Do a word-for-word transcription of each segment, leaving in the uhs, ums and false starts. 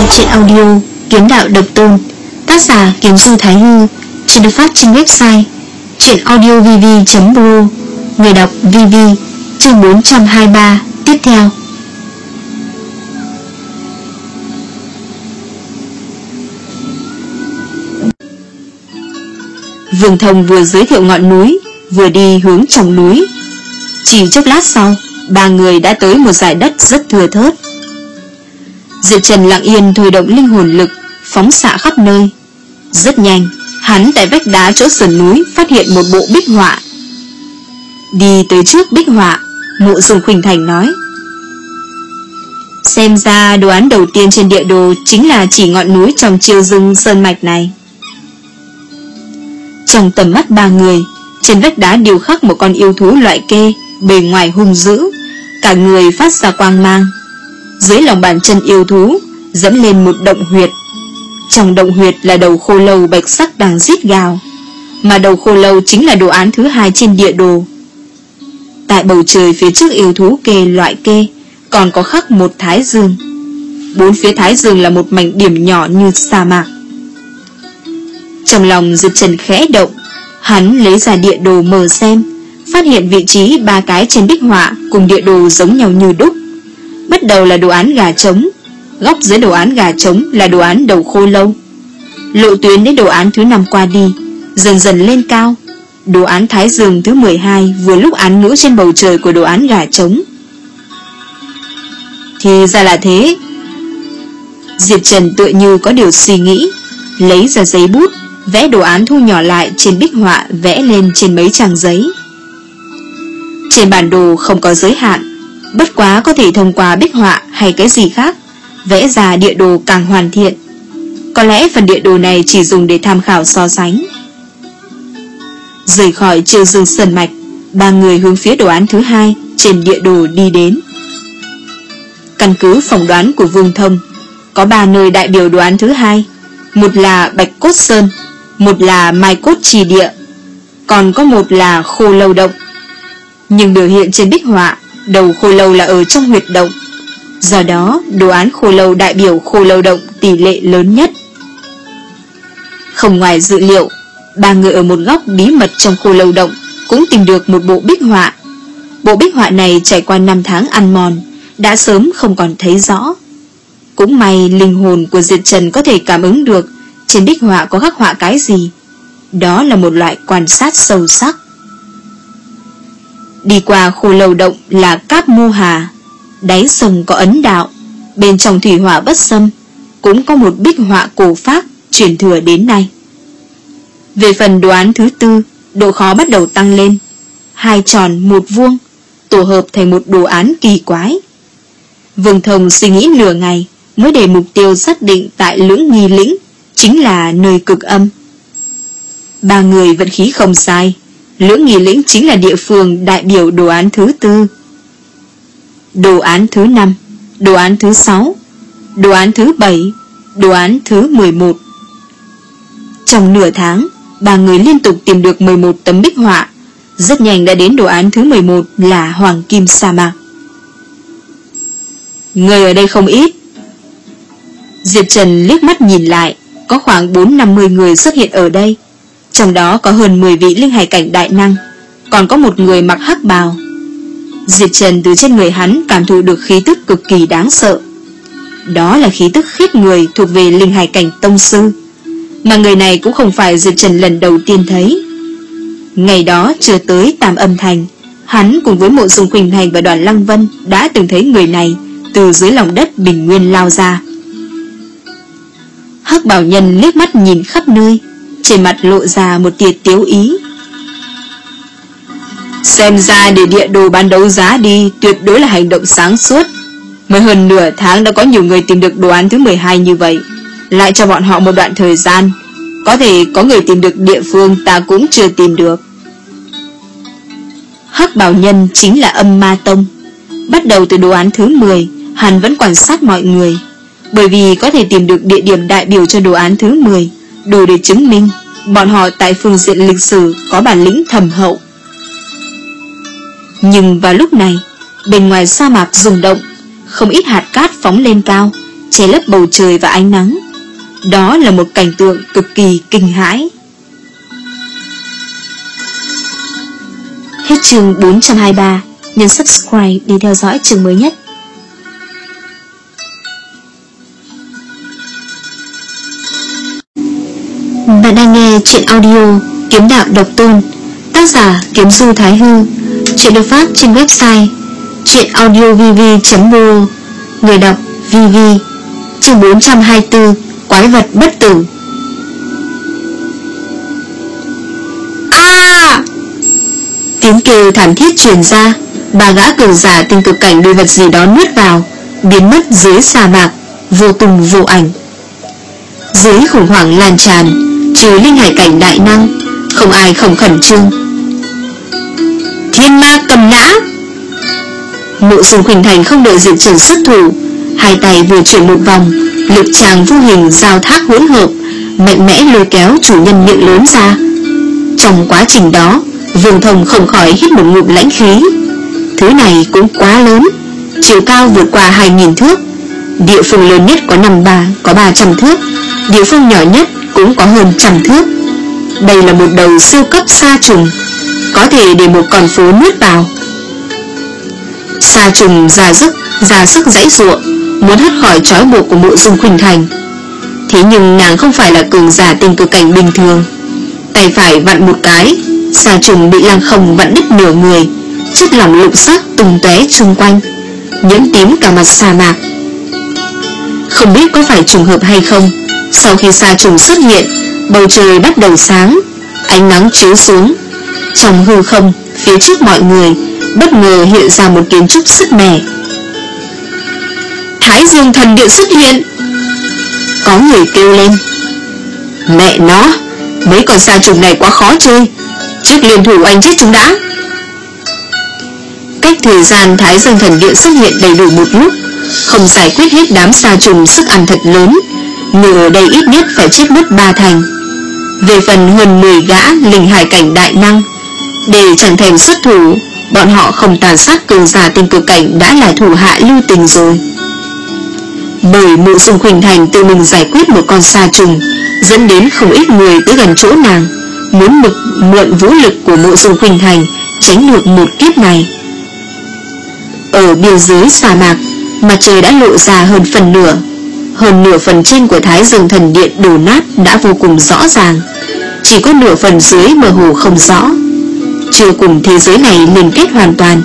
truyện audio Kiếm Đạo Độc Tôn, tác giả Kiếm Du Thái Hư, chuyện được phát trên website truyệnaudiovv chấm pro, người đọc vê vê. Chương bốn trăm hai mươi ba tiếp theo. Vương Thông vừa giới thiệu ngọn núi, vừa đi hướng trong núi. Chỉ chốc lát sau, ba người đã tới một dải đất rất thưa thớt. Diệp Trần lặng yên thôi động linh hồn lực, phóng xạ khắp nơi. Rất nhanh, hắn tại vách đá chỗ sườn núi phát hiện một bộ bích họa. Đi tới trước bích họa, Mộ Dung Khuynh Thành nói: xem ra đồ án đầu tiên trên địa đồ chính là chỉ ngọn núi trong Chiêu Dương sơn mạch này. Trong tầm mắt ba người, trên vách đá điêu khắc một con yêu thú loại kê, bề ngoài hung dữ, cả người phát ra quang mang. Dưới lòng bàn chân yêu thú dẫm lên một động huyệt. Trong động huyệt là đầu khô lâu bạch sắc đang rít gào, mà đầu khô lâu chính là đồ án thứ hai trên địa đồ. Tại bầu trời phía trước yêu thú kê loại kê còn có khắc một thái dương. Bốn phía thái dương là một mảnh điểm nhỏ như sa mạc. Trong lòng Diệp Trần khẽ động, hắn lấy ra địa đồ mở xem, phát hiện vị trí ba cái trên bích họa cùng địa đồ giống nhau như đúc. Bắt đầu là đồ án gà trống, góc dưới đồ án gà trống là đồ án đầu khô lâu. Lộ tuyến đến đồ án thứ năm qua đi, dần dần lên cao. Đồ án thái dương thứ mười hai vừa lúc án ngữ trên bầu trời của đồ án gà trống. Thì ra là thế. Diệp Trần tựa như có điều suy nghĩ, lấy ra giấy bút, vẽ đồ án thu nhỏ lại trên bích họa, vẽ lên trên mấy trang giấy. Trên bản đồ không có giới hạn, bất quá có thể thông qua bích họa hay cái gì khác vẽ ra địa đồ càng hoàn thiện. Có lẽ phần địa đồ này chỉ dùng để tham khảo so sánh. Rời khỏi Chiêu Dương sơn mạch, ba người hướng phía đồ án thứ hai trên địa đồ đi đến. Căn cứ phỏng đoán của Vương Thông, có ba nơi đại biểu đồ án thứ hai. Một là Bạch Cốt Sơn, một là Mai Cốt Trì Địa, còn có một là Khô Lâu Động. Nhưng biểu hiện trên bích họa, đầu khô lâu là ở trong huyệt động. Do đó, đồ án khô lâu đại biểu Khô Lâu Động tỷ lệ lớn nhất. Không ngoài dự liệu, ba người ở một góc bí mật trong Khô Lâu Động cũng tìm được một bộ bích họa. Bộ bích họa này trải qua năm tháng ăn mòn, đã sớm không còn thấy rõ. Cũng may linh hồn của Diệp Trần có thể cảm ứng được trên bích họa có khắc họa cái gì. Đó là một loại quan sát sâu sắc. Đi qua Khô Lâu Động là Cáp Mô Hà, đáy sông có ấn đạo, bên trong thủy hỏa bất xâm, cũng có một bích họa cổ phác truyền thừa đến nay. Về phần đồ án thứ tư, độ khó bắt đầu tăng lên. Hai tròn một vuông tổ hợp thành một đồ án kỳ quái. Vương Thông suy nghĩ nửa ngày mới để mục tiêu xác định tại Lưỡng Nghi Lĩnh, chính là nơi cực âm. Ba người vận khí không sai, Lưỡng Nghi Lĩnh chính là địa phương đại biểu đồ án thứ tư. Đồ án thứ năm, đồ án thứ sáu, đồ án thứ bảy, đồ án thứ mười một. Trong nửa tháng, ba người liên tục tìm được mười một tấm bích họa. Rất nhanh đã đến đồ án thứ mười một là Hoàng Kim Sa Mạc. Người ở đây không ít. Diệp Trần liếc mắt nhìn lại, có khoảng bốn năm mươi người xuất hiện ở đây. Trong đó có hơn mười vị linh hải cảnh đại năng, còn có một người mặc hắc bào. Diệp Trần từ trên người hắn cảm thụ được khí tức cực kỳ đáng sợ. Đó là khí tức khiếp người thuộc về linh hải cảnh tông sư, mà người này cũng không phải Diệp Trần lần đầu tiên thấy. Ngày đó chưa tới Tam Âm Thành, hắn cùng với Mộ Dung Khuynh Thành và Đoàn Lăng Vân đã từng thấy người này từ dưới lòng đất bình nguyên lao ra. Hắc bảo nhân liếc mắt nhìn khắp nơi, trên mặt lộ ra một tia tiếu ý. Xem ra để địa đồ bán đấu giá đi tuyệt đối là hành động sáng suốt. Mới hơn nửa tháng đã có nhiều người tìm được đồ án thứ mười hai như vậy, lại cho bọn họ một đoạn thời gian, có thể có người tìm được địa phương ta cũng chưa tìm được. Hắc bảo nhân chính là Âm Ma Tông. Bắt đầu từ đồ án thứ mười, hắn vẫn quan sát mọi người, bởi vì có thể tìm được địa điểm đại biểu cho đồ án thứ mười, đủ để chứng minh bọn họ tại phương diện lịch sử có bản lĩnh thâm hậu. Nhưng vào lúc này, bên ngoài sa mạc rung động, không ít hạt cát phóng lên cao, che lấp bầu trời và ánh nắng. Đó là một cảnh tượng cực kỳ kinh hãi. Hết chương bốn trăm hai mươi ba. Nhấn subscribe để theo dõi chương mới nhất. Bạn đang nghe truyện audio Kiếm Đạo Độc Tôn, tác giả Kiếm Du Thái Hư. Truyện được phát trên website truyệnaudiovv chấm bu. Người đọc vê vê. Chương bốn trăm hai mươi tư. Quái vật bất tử. A! Tiếng kêu thảm thiết truyền ra. Ba gã cường giả tinh cực cảnh bị vật gì đó nuốt vào, biến mất dưới sa mạc, vô tung vô ảnh. Dưới khủng hoảng lan tràn, trừ linh hải cảnh đại năng, không ai không khẩn trương. Thiên ma cầm nã! Mộ Dung Khuynh Thành không đợi Diệp Trần xuất thủ, hai tay vừa chuyển một vòng, lực tràng vô hình giao thác hỗn hợp, mạnh mẽ lôi kéo chủ nhân miệng lớn ra. Trong quá trình đó, Vương Thông không khỏi hít một ngụm lãnh khí. Thứ này cũng quá lớn, chiều cao vượt qua hai nghìn thước. Địa phương lớn nhất có năm ba, có ba trăm thước, địa phương nhỏ nhất cũng có hơn trăm thước. Đây là một đầu siêu cấp sa trùng, có thể để một con phố nuốt vào. Sa trùng ra sức, ra sức giãy giụa, muốn hất khỏi trói buộc của Mộ Dung Khuynh Thành. Thế nhưng nàng không phải là cường giả tinh cực cảnh bình thường. Tay phải vặn một cái, sa trùng bị lăng không vặn đứt nửa người, chất lỏng lục sắc tung tóe xung quanh, nhiễm tím cả mặt sa mạc. Không biết có phải trùng hợp hay không, sau khi sa trùng xuất hiện, bầu trời bắt đầu sáng, ánh nắng chiếu xuống. Trong hư không, phía trước mọi người bất ngờ hiện ra một kiến trúc sứt mẻ. Thái Dương Thần Điện xuất hiện! Có người kêu lên. Mẹ nó, mấy con sa trùng này quá khó chơi, trước liên thủ anh chết chúng đã. Cách thời gian Thái Dương Thần Điện xuất hiện đầy đủ một lúc, không giải quyết hết đám sa trùng sức ăn thật lớn, người ở đây ít nhất phải chết mất ba thành. Về phần hơn mười gã linh hải cảnh đại năng, để chẳng thèm xuất thủ, bọn họ không tàn sát cường giả tinh cực cảnh đã là thủ hạ lưu tình rồi. Bởi Mộ Dung Khuynh Thành tự mình giải quyết một con sa trùng, dẫn đến không ít người tới gần chỗ nàng, muốn mực mượn vũ lực của Mộ Dung Khuynh Thành tránh được một kiếp này. Ở biên giới sa mạc, mặt trời đã lộ ra hơn phần nửa. Hơn nửa phần trên của Thái Dương Thần Điện đổ nát đã vô cùng rõ ràng, chỉ có nửa phần dưới mơ hồ không rõ, chưa cùng thế giới này liên kết hoàn toàn.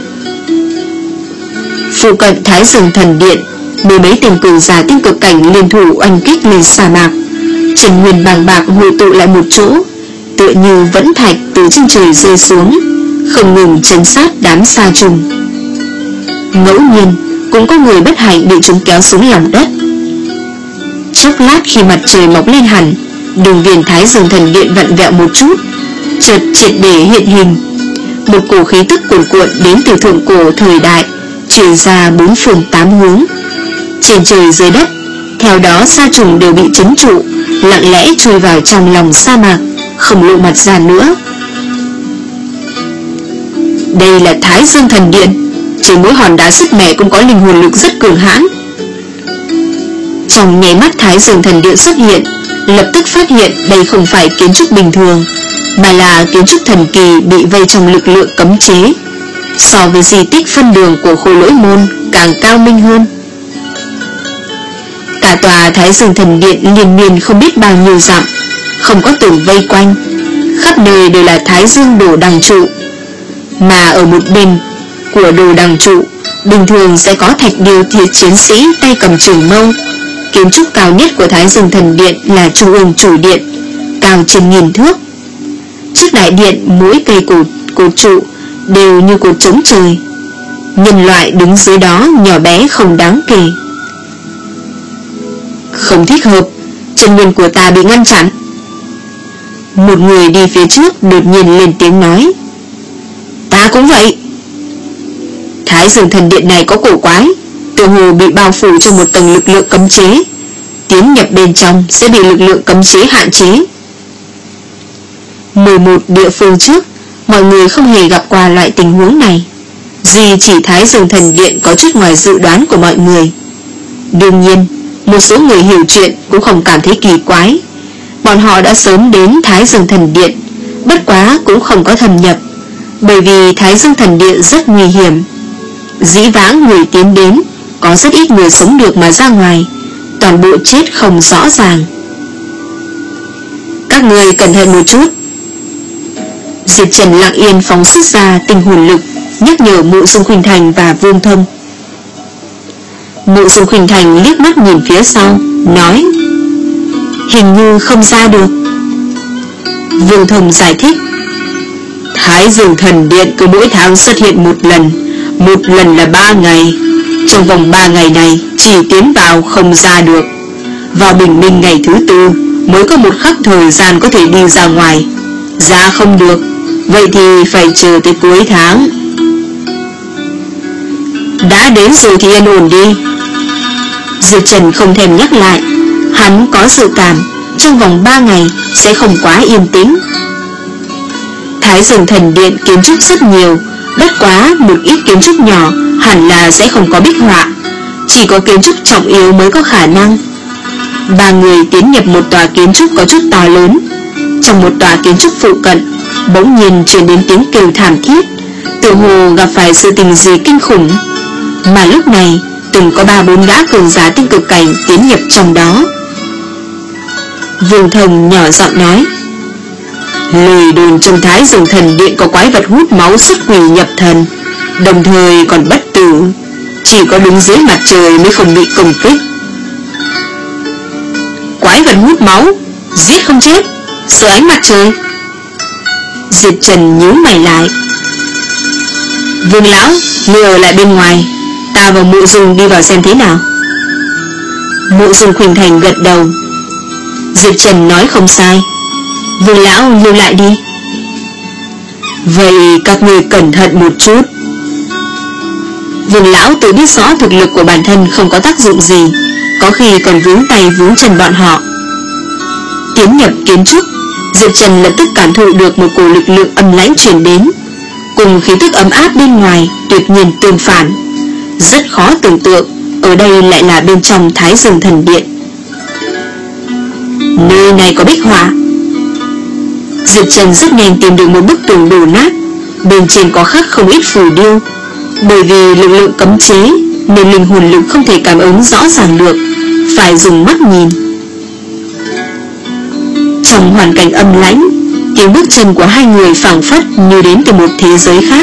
Phụ cận Thái Dương Thần Điện, mười mấy tên cường giả tinh cực cảnh liên thủ oanh kích lên sa mạc. Trần nguyên bàng bạc hội tụ lại một chỗ, tựa như vẫn thạch từ trên trời rơi xuống, không ngừng trấn sát đám sa trùng. Ngẫu nhiên cũng có người bất hạnh bị chúng kéo xuống lòng đất. Chốc lát khi mặt trời mọc lên hẳn, đường viền Thái Dương Thần Điện vặn vẹo một chút, chợt triệt để hiện hình. Một cổ khí tức cuồn cuộn đến từ thượng cổ thời đại truyền ra bốn phương tám hướng. Trên trời dưới đất, theo đó sa trùng đều bị trấn trụ, lặng lẽ chui vào trong lòng sa mạc, không lộ mặt ra nữa. Đây là Thái Dương Thần Điện, trên mỗi hòn đá sứt mẻ cũng có linh hồn lực rất cường hãn. Trong nháy mắt Thái Dương Thần Điện xuất hiện, lập tức phát hiện đây không phải kiến trúc bình thường, mà là kiến trúc thần kỳ bị vây trong lực lượng cấm chế. So với di tích phân đường của Khôi Lỗi Môn càng cao minh hơn. Cả tòa Thái Dương Thần Điện liên miên không biết bao nhiêu dặm, không có tường vây quanh, khắp nơi đều là Thái Dương đồ đằng trụ. Mà ở một bên của đồ đằng trụ, bình thường sẽ có thạch điêu thiệt chiến sĩ tay cầm trường mâu. Kiến trúc cao nhất của Thái Dương Thần Điện là trung ương chủ điện, cao trên nghìn thước. Trước đại điện, mỗi cây cột, cột trụ đều như cột trống trời. Nhân loại đứng dưới đó nhỏ bé không đáng kể. Không thích hợp, chân nguyên của ta bị ngăn chặn. Một người đi phía trước đột nhiên lên tiếng nói. Ta cũng vậy. Thái Dương Thần Điện này có cổ quái, tựa hồ bị bao phủ trong một tầng lực lượng cấm chế, tiến nhập bên trong sẽ bị lực lượng cấm chế hạn chế. mười một địa phương trước, mọi người không hề gặp qua loại tình huống này, duy chỉ Thái Dương Thần Điện có chút ngoài dự đoán của mọi người. Đương nhiên, một số người hiểu chuyện cũng không cảm thấy kỳ quái. Bọn họ đã sớm đến Thái Dương Thần Điện, bất quá cũng không có thâm nhập, bởi vì Thái Dương Thần Điện rất nguy hiểm. Dĩ vãng người tiến đến, có rất ít người sống được mà ra ngoài, toàn bộ chết không rõ ràng. Các người cẩn thận một chút. Diệp Trần lặng yên phóng xuất ra tinh hồn lực, nhắc nhở Mộ Dung Khuynh Thành và Vương Thông. Mộ Dung Khuynh Thành liếc mắt nhìn phía sau, nói: hình như không ra được. Vương Thông giải thích: Thái Dương Thần Điện cứ mỗi tháng xuất hiện một lần, một lần là ba ngày. Trong vòng ba ngày này chỉ tiến vào không ra được. Vào bình minh ngày thứ tư mới có một khắc thời gian có thể đi ra ngoài. Ra không được, vậy thì phải chờ tới cuối tháng. Đã đến rồi thì yên ổn đi. Diệp Trần không thèm nhắc lại. Hắn có dự cảm trong vòng ba ngày sẽ không quá yên tĩnh. Thái Dương Thần Điện kiến trúc rất nhiều, bất quá một ít kiến trúc nhỏ hẳn là sẽ không có bích họa, chỉ có kiến trúc trọng yếu mới có khả năng. Ba người tiến nhập một tòa kiến trúc có chút to lớn. Trong một tòa kiến trúc phụ cận, bỗng nhiên truyền đến tiếng kêu thảm thiết, tựa hồ gặp phải sự tình gì kinh khủng. Mà lúc này từng có ba bốn gã cường giả tinh cực cảnh tiến nhập trong đó. Vương Thông nhỏ giọng nói: lời đồn trong Thái Dương Thần Điện có quái vật hút máu xuất quỷ nhập thần, đồng thời còn bất tử, chỉ có đứng dưới mặt trời mới không bị công kích. Quái vật hút máu, giết không chết, sợ ánh mặt trời. Diệp Trần nhíu mày lại. Vương lão, ngươi ở lại bên ngoài, ta và Mộ Dung đi vào xem thế nào. Mộ Dung Khuynh Thành gật đầu. Diệp Trần nói không sai, Vương lão lưu lại đi. Vậy các ngươi cẩn thận một chút. Vương lão tự biết rõ thực lực của bản thân không có tác dụng gì, có khi còn vướng tay vướng chân bọn họ. Tiến nhập kiến trúc, Diệp Trần lập tức cảm thụ được một cổ lực lượng âm lãnh truyền đến, cùng khí tức ấm áp bên ngoài tuyệt nhiên tương phản. Rất khó tưởng tượng ở đây lại là bên trong Thái Dương Thần Điện. Nơi này có bích họa. Diệp Trần rất nhanh tìm được một bức tường đổ nát, bên trên có khắc không ít phù điêu. Bởi vì lực lượng cấm chế nên linh hồn lực không thể cảm ứng rõ ràng được, phải dùng mắt nhìn. Trong hoàn cảnh âm lãnh, tiếng bước chân của hai người phảng phất như đến từ một thế giới khác.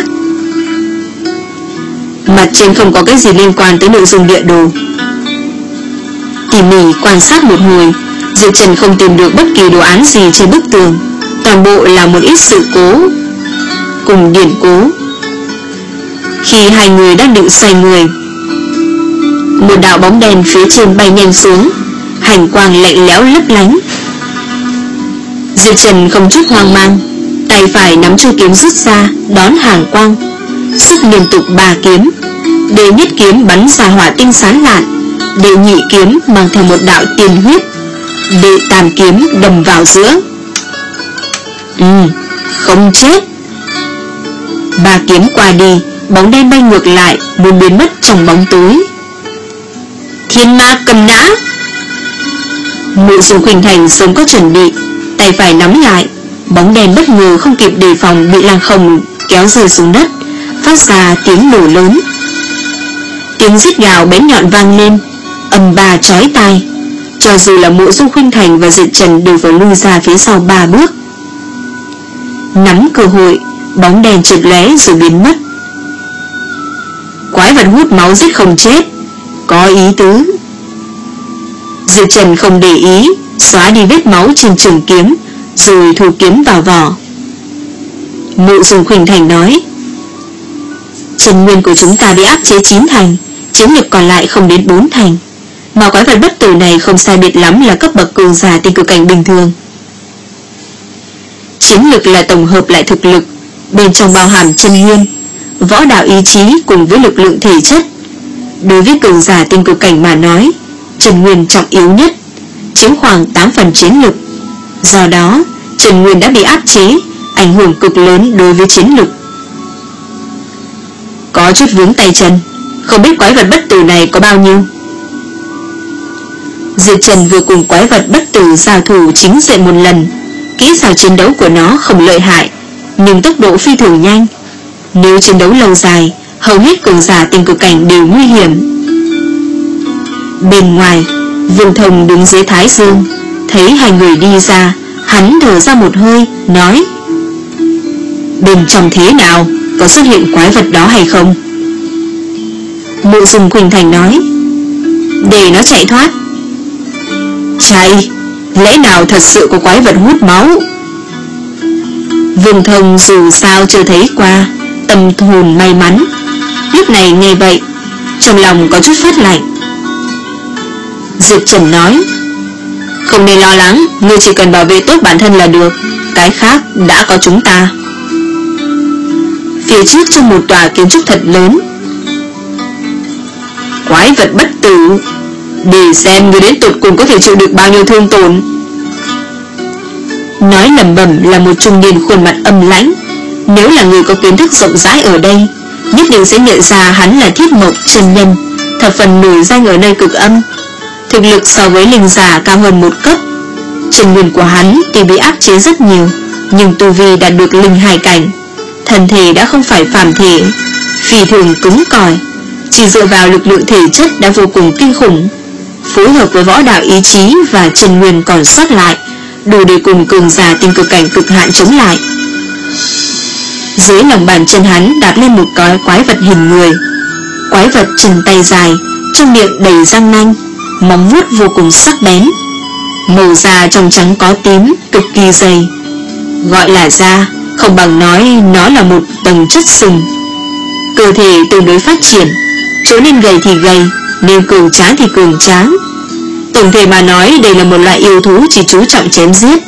Mặt trên không có cái gì liên quan tới nội dung địa đồ. Tỉ mỉ quan sát một hồi, Diệp Trần không tìm được bất kỳ đồ án gì trên bức tường, toàn bộ là một ít sự cố cùng điển cố. Khi hai người đang định xoay người, một đạo bóng đèn phía trên bay nhanh xuống, hành quang lạnh lẽo lấp lánh. Diệp Trần không chút hoang mang, tay phải nắm chuôi kiếm rút ra đón hàng quang, sức liên tục ba kiếm. Đệ nhất kiếm bắn ra hỏa tinh sáng lạn, đệ nhị kiếm mang theo một đạo tiên huyết, đệ tam kiếm đâm vào giữa. Ừ, không chết. Ba kiếm qua đi, bóng đen bay ngược lại, muốn biến mất trong bóng tối. Thiên ma cầm nã. Mộ Dung Khuynh Thành sớm có chuẩn bị, tay phải nắm lại, bóng đen bất ngờ không kịp đề phòng bị Lăng Không kéo rơi xuống đất, phát ra tiếng nổ lớn. Tiếng rít gào bén nhọn vang lên, âm ba chói tai. Cho dù là Mộ Dung Khuynh Thành và Diệp Trần đều phải lui ra phía sau ba bước. Nắm cơ hội, bóng đèn chợt lóe rồi biến mất. Quái vật hút máu giết không chết, có ý tứ. Diệp Trần không để ý, xóa đi vết máu trên trường kiếm, rồi thu kiếm vào vỏ. Mộ Dung Khuynh Thành nói: chân nguyên của chúng ta bị áp chế chín thành, chiến lực còn lại không đến bốn thành, mà quái vật bất tử này không sai biệt lắm là cấp bậc cường giả tinh cực cảnh bình thường. Chiến lực là tổng hợp lại thực lực, bên trong bao hàm chân nguyên, võ đạo ý chí cùng với lực lượng thể chất. Đối với cường giả tinh cực cảnh mà nói, chân nguyên trọng yếu nhất, chiếm khoảng tám phần chiến lực. Do đó, chân nguyên đã bị áp chế, ảnh hưởng cực lớn đối với chiến lực. Có chút vướng tay chân, không biết quái vật bất tử này có bao nhiêu. Diệp Trần vừa cùng quái vật bất tử giao thủ chính diện một lần. Kỹ xảo chiến đấu của nó không lợi hại, nhưng tốc độ phi thường nhanh. Nếu chiến đấu lâu dài, hầu hết cường giả tình cực cảnh đều nguy hiểm. Bên ngoài, Vương Thông đứng dưới thái dương, thấy hai người đi ra, hắn thở ra một hơi, nói: bên trong thế nào, có xuất hiện quái vật đó hay không? Mộ Dung Khuynh Thành nói: để nó chạy thoát. Chạy? Lẽ nào thật sự có quái vật hút máu? Vương Thông dù sao chưa thấy qua, tâm hồn may mắn. Lúc này nghe vậy, trong lòng có chút phát lạnh. Diệp Trần nói: không nên lo lắng, ngươi chỉ cần bảo vệ tốt bản thân là được, cái khác đã có chúng ta. Phía trước trong một tòa kiến trúc thật lớn. Quái vật bất tử, để xem ngươi đến tột cùng có thể chịu được bao nhiêu thương tổn. Nói lẩm bẩm là một trung niên khuôn mặt âm lãnh. Nếu là người có kiến thức rộng rãi ở đây, nhất định sẽ nhận ra hắn là Thiết Mộc chân nhân, thập phần nổi danh ở nơi cực âm. Thực lực so với linh giả cao hơn một cấp. Chân nguyên của hắn tuy bị áp chế rất nhiều, nhưng tu vi đạt được linh hải cảnh. Thân thể đã không phải phàm thể, phi thường cứng cỏi, chỉ dựa vào lực lượng thể chất đã vô cùng kinh khủng, phối hợp với võ đạo ý chí và chân nguyên còn sót lại, đủ để cùng cường giả tinh cực cảnh cực hạn chống lại. Dưới lòng bàn chân hắn đạp lên một cái quái vật hình người. Quái vật chân tay dài, trong miệng đầy răng nanh, móng vuốt vô cùng sắc bén, màu da trong trắng có tím, cực kỳ dày. Gọi là da, không bằng nói nó là một tầng chất sừng. Cơ thể tương đối phát triển, chỗ nên gầy thì gầy, nên cường tráng thì cường tráng. Tổng thể mà nói, đây là một loại yêu thú chỉ chú trọng chém giết.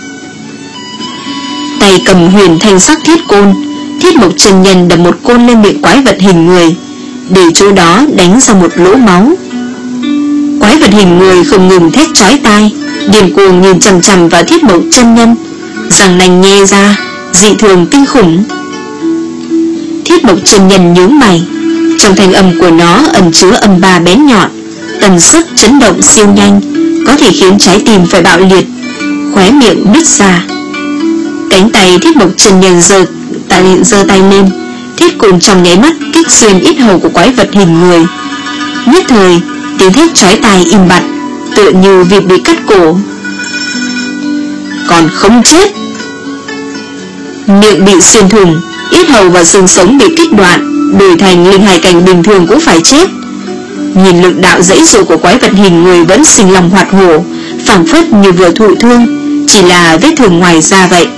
Tay cầm huyền thanh sắc thiết côn, Thiết Mộc chân nhân đập một côn lên miệng quái vật hình người, để chỗ đó đánh ra một lỗ máu. Quái vật hình người không ngừng thét chói tai, điên cuồng nhìn chằm chằm vào Thiết Mộc chân nhân, răng nanh nhe ra, dị thường kinh khủng. Thiết Mộc chân nhân nhướng mày, trong thanh âm của nó ẩn chứa âm ba bén nhọn, tần suất chấn động siêu nhanh, có thể khiến trái tim phải bạo liệt, khóe miệng nứt ra. Cánh tay Thiết Mộc chân nhân giơ tay, giơ tay lên, thiết côn trong nháy mắt kích xuyên yết hầu của quái vật hình người. Nhất thời, tiếng thét chói tai im bặt, tựa như vịt bị cắt cổ. Còn không chết. Miệng bị xuyên thủng, yết hầu và xương sống bị kích đoạn, đổi thành linh hải cảnh bình thường cũng phải chết. Nhìn lực đạo dãy dụ của quái vật hình người vẫn sinh lòng hoạt hổ, phảng phất như vừa thụ thương, chỉ là vết thương ngoài da vậy.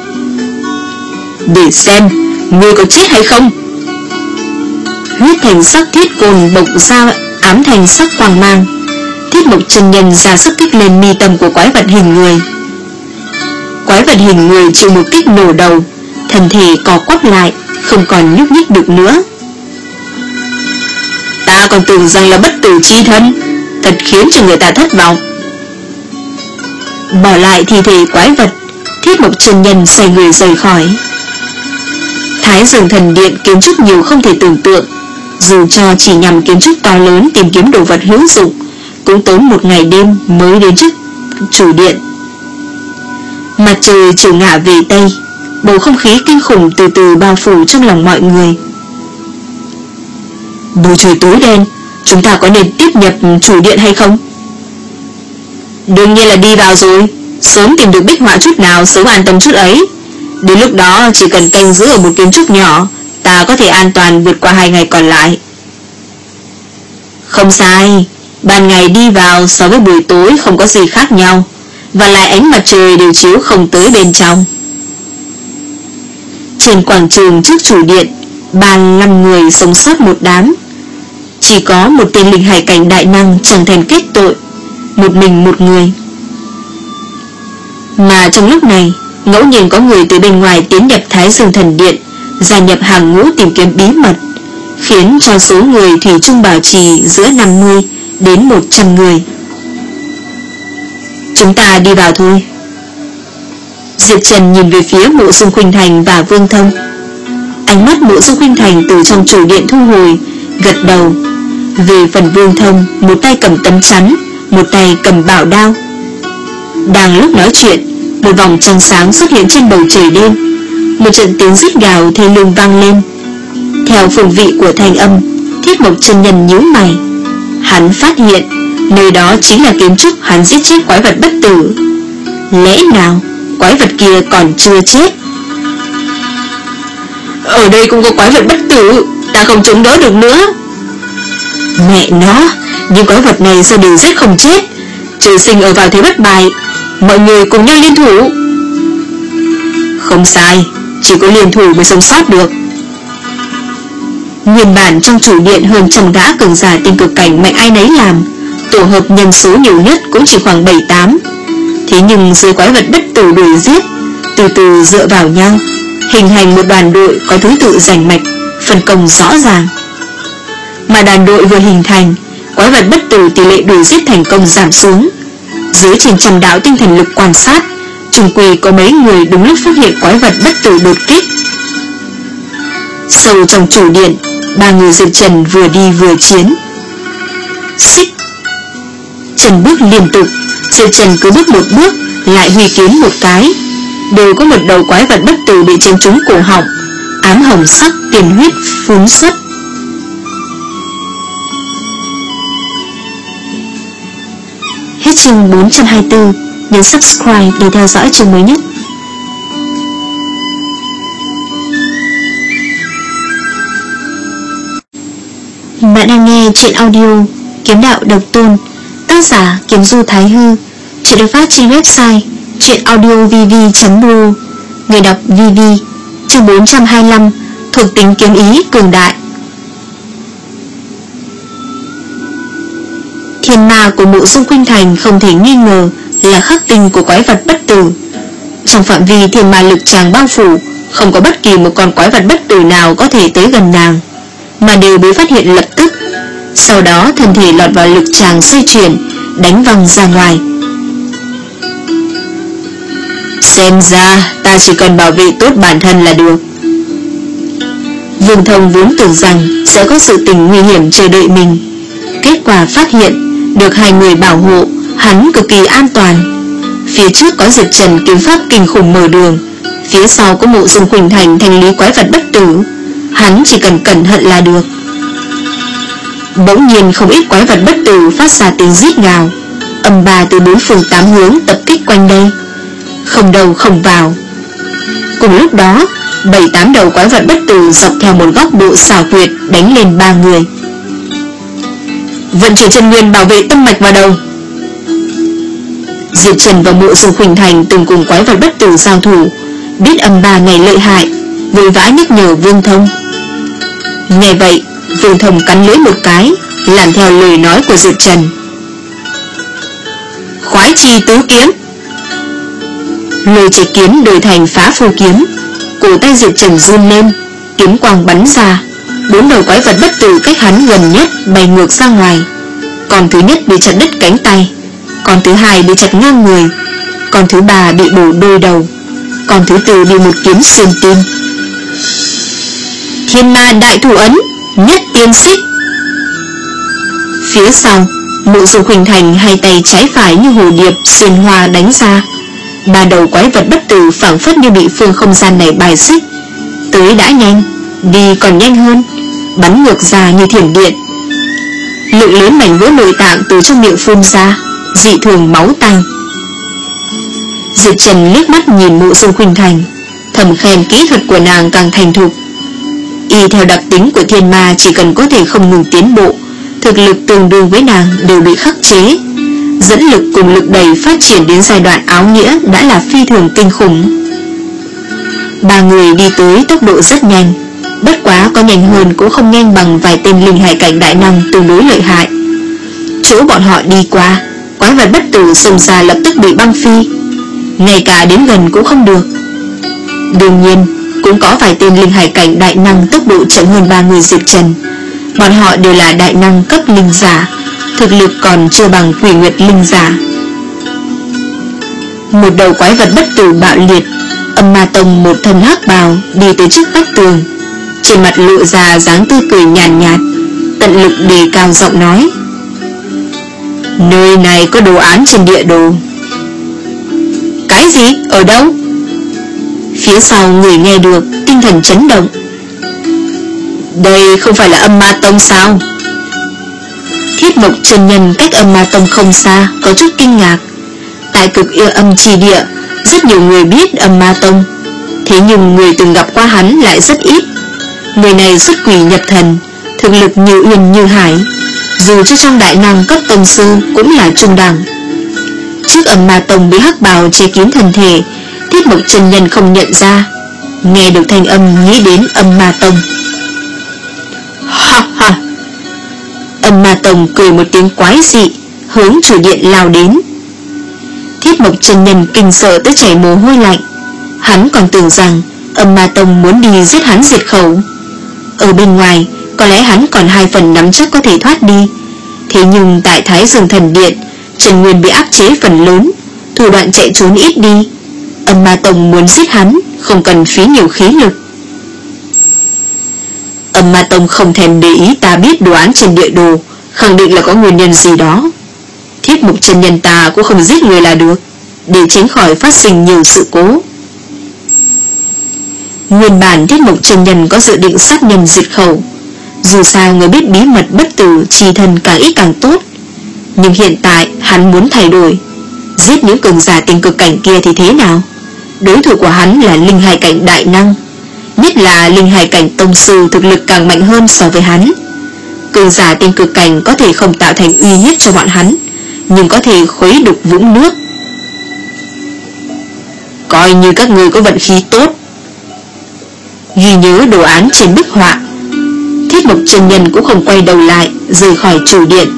Để xem ngươi có chết hay không. Huyết thành sắc thiết côn bộc ra ám thành sắc quang mang. Thiết Mộc chân nhân ra sức kích lên mi tâm của quái vật hình người. Quái vật hình người chịu một kích nổ đầu, thân thể co quắp lại, không còn nhúc nhích được nữa. Ta còn tưởng rằng là bất tử chi thân, thật khiến cho người ta thất vọng. Bỏ lại thi thể quái vật, Thiết Mộc chân nhân xoay người rời khỏi. Thái Dương Thần Điện kiến trúc nhiều không thể tưởng tượng, dù cho chỉ nhằm kiến trúc to lớn tìm kiếm đồ vật hữu dụng, cũng tốn một ngày đêm mới đến trước chủ điện. Mặt trời chiều ngả về Tây, bầu không khí kinh khủng từ từ bao phủ trong lòng mọi người. Bầu trời tối đen, chúng ta có nên tiếp nhập chủ điện hay không? Đương nhiên là đi vào rồi, sớm tìm được bích họa chút nào sớm an tâm chút ấy. Đến lúc đó chỉ cần canh giữ ở một kiến trúc nhỏ, ta có thể an toàn vượt qua hai ngày còn lại. Không sai, ban ngày đi vào so với buổi tối không có gì khác nhau, và lại ánh mặt trời đều chiếu không tới bên trong. Trên quảng trường trước chủ điện, ba năm người sống sót một đám. Chỉ có một tên linh hải cảnh đại năng chẳng thèm kết tội, một mình một người. Mà trong lúc này, ngẫu nhiên có người từ bên ngoài tiến nhập Thái Dương Thần Điện, gia nhập hàng ngũ tìm kiếm bí mật, khiến cho số người thủy chung bảo trì giữa năm mươi đến một trăm người. Chúng ta đi vào thôi. Diệp Trần nhìn về phía Mộ Dung Khuynh Thành và Vương Thông. Ánh mắt Mộ Dung Khuynh Thành từ trong chủ điện thu hồi, gật đầu. Về phần Vương Thông, một tay cầm tấm chắn, một tay cầm bảo đao. Đang lúc nói chuyện, một vòng trăng sáng xuất hiện trên bầu trời đêm. Một trận tiếng rít gào thê lương vang lên. Theo phương vị của thanh âm, Thiết Mộc chân nhân nhíu mày. Hắn phát hiện nơi đó chính là kiến trúc hắn giết chết quái vật bất tử. Lẽ nào quái vật kia còn chưa chết? Ở đây cũng có quái vật bất tử, ta không chống đỡ được nữa. Mẹ nó, những quái vật này sao đều giết không chết? Trời sinh ở vào thế bất bại, mọi người cùng nhau liên thủ. Không sai, chỉ có liên thủ mới sống sót được. Nguyên bản trong chủ điện hơn trăm gã cường giả tinh cực cảnh mạnh ai nấy làm, tổ hợp nhân số nhiều nhất cũng chỉ khoảng bảy tám. Thế nhưng dưới quái vật bất tử đuổi giết, từ từ dựa vào nhau, hình thành một đoàn đội có thứ tự rành mạch, phân công rõ ràng. Mà đoàn đội vừa hình thành, quái vật bất tử tỷ lệ đuổi giết thành công giảm xuống. Dưới trên trăm đạo tinh thần lực quan sát, trùng quỳ có mấy người đúng lúc phát hiện quái vật bất tử đột kích. Sâu trong chủ điện, ba người Diệp Trần vừa đi vừa chiến. Xích, Trần bước liên tục, Diệp Trần cứ bước một bước, lại huy kiếm một cái, đều có một đầu quái vật bất tử bị chém trúng cổ họng, ám hồng sắc tiền huyết phun xuất. Hết chương bốn trăm hai mươi tư, nhấn subscribe để theo dõi chương mới nhất. Bạn đang nghe truyện audio Kiếm Đạo Độc Tôn, tác giả Kiếm Du Thái Hư, truyện được phát trên website truyện audio v v chấm ro. Người đọc vê vê. Chương bốn trăm hai mươi lăm, thuộc tính kiếm ý cường đại. Thiên ma của Mộ Dung Khuynh Thành không thể nghi ngờ là khắc tinh của quái vật bất tử. Trong phạm vi thiên ma lực tràng bao phủ, không có bất kỳ một con quái vật bất tử nào có thể tới gần nàng, mà đều bị phát hiện lập tức. Sau đó thân thể lọt vào lực tràng xoay chuyển, đánh văng ra ngoài. Xem ra ta chỉ cần bảo vệ tốt bản thân là được. Vương Thông vốn tưởng rằng sẽ có sự tình nguy hiểm chờ đợi mình, kết quả phát hiện được hai người bảo hộ, hắn cực kỳ an toàn. Phía trước có Diệp Trần kiếm pháp kinh khủng mở đường, phía sau có Mộ Dung Khuynh Thành thanh lý quái vật bất tử, hắn chỉ cần cẩn thận là được. Bỗng nhiên không ít quái vật bất tử phát ra tiếng rít gào, âm bà từ bốn phương tám hướng tập kích quanh đây, không đầu không vào. Cùng lúc đó, bảy tám đầu quái vật bất tử dọc theo một góc độ xảo quyệt đánh lên ba người. Vận chuyển chân nguyên bảo vệ tâm mạch vào đầu. Diệp Trần và Mộ Dung Khuynh Thành từng cùng quái vật bất tử giao thủ, biết âm bà này lợi hại, vội vã nhắc nhở Vương Thông. Nghe vậy, Vương Thông cắn lưỡi một cái, làm theo lời nói của Diệp Trần. Khoái chi tứ kiếm. Lôi chạy kiếm đổi thành phá phu kiếm, cổ tay Diệp Trần run lên, kiếm quang bắn ra, bốn đầu quái vật bất tử cách hắn gần nhất bay ngược ra ngoài. Con thứ nhất bị chặt đứt cánh tay, con thứ hai bị chặt ngang người, con thứ ba bị bổ đôi đầu, con thứ tư bị một kiếm xuyên tim. Thiên ma đại thủ ấn, nhất tiên xích. Phía sau, Mộ Dung Khuynh Thành hai tay trái phải như hồ điệp xuyên hoa đánh ra, ba đầu quái vật bất tử phảng phất như bị phương không gian này bài xích, tới đã nhanh, đi còn nhanh hơn, bắn ngược ra như thiểm điện. Lượng lớn mảnh vỡ nội tạng từ trong miệng phun ra, dị thường máu tanh. Diệp Trần liếc mắt nhìn Mộ Dung Khuynh Thành, thầm khen kỹ thuật của nàng càng thành thục. Y theo đặc tính của thiên ma, chỉ cần có thể không ngừng tiến bộ, thực lực tương đương với nàng đều bị khắc chế. Dẫn lực cùng lực đẩy phát triển đến giai đoạn áo nghĩa đã là phi thường kinh khủng. Ba người đi tới tốc độ rất nhanh, bất quá có nhanh hơn cũng không nhanh bằng vài tên linh hải cảnh đại năng tương đối lợi hại. Chỗ bọn họ đi qua, quái vật bất tử xông ra lập tức bị băng phi, ngay cả đến gần cũng không được. Đương nhiên, cũng có vài tên linh hải cảnh đại năng tốc độ chậm hơn ba người Diệp Trần. Bọn họ đều là đại năng cấp linh giả, thực lực còn chưa bằng Quỷ Nguyệt linh giả. Một đầu quái vật bất tử bạo liệt, Âm Ma Tông một thân hắc bào đi tới trước vách tường, trên mặt lộ ra dáng tươi cười nhàn nhạt, nhạt, tận lực đề cao giọng nói. Nơi này có đồ án trên địa đồ. Cái gì? Ở đâu? Phía sau người nghe được, tinh thần chấn động. Đây không phải là Âm Ma Tông sao? Thiết Mộc chân nhân cách Âm Ma Tông không xa, có chút kinh ngạc. Tại Cực Yêu Âm Chi Địa, rất nhiều người biết Âm Ma Tông, thế nhưng người từng gặp qua hắn lại rất ít. Người này xuất quỷ nhập thần, thực lực như uyên như hải, dù cho trong đại năng cấp tông sư cũng là trung đẳng. Trước Âm Ma Tông bị hắc bào che kín thân thể, Thiết Mộc chân nhân không nhận ra. Nghe được thanh âm nghĩ đến Âm Ma Tông. Ha ha! Âm Ma Tông cười một tiếng quái dị, hướng chủ điện lao đến. Thiết Mộc chân nhân kinh sợ tới chảy mồ hôi lạnh. Hắn còn tưởng rằng Âm Ma Tông muốn đi giết hắn diệt khẩu. Ở bên ngoài có lẽ hắn còn hai phần nắm chắc có thể thoát đi. Thế nhưng tại Thái Dương Thần Điện, Trần Nguyên bị áp chế phần lớn, thủ đoạn chạy trốn ít đi. Âm Ma Tông muốn giết hắn không cần phí nhiều khí lực. Âm Ma Tông không thèm để ý ta biết đồ án trên địa đồ, khẳng định là có nguyên nhân gì đó. Thiết Mộc chân nhân ta cũng không giết người là được, để tránh khỏi phát sinh nhiều sự cố. Nguyên bản Thiết Mộc chân nhân có dự định sát nhân diệt khẩu. Dù sao người biết bí mật bất tử chi thân càng ít càng tốt. Nhưng hiện tại hắn muốn thay đổi. Giết những cường giả tinh cực cảnh kia thì thế nào? Đối thủ của hắn là linh hài cảnh đại năng, nhất là linh hài cảnh tông sư thực lực càng mạnh hơn so với hắn. Cường giả tinh cực cảnh có thể không tạo thành uy hiếp cho bọn hắn, nhưng có thể khuấy đục vũng nước. Coi như các người có vận khí tốt. Ghi nhớ đồ án trên bích họa. Thiết Mộc chân nhân cũng không quay đầu lại, rời khỏi chủ điện.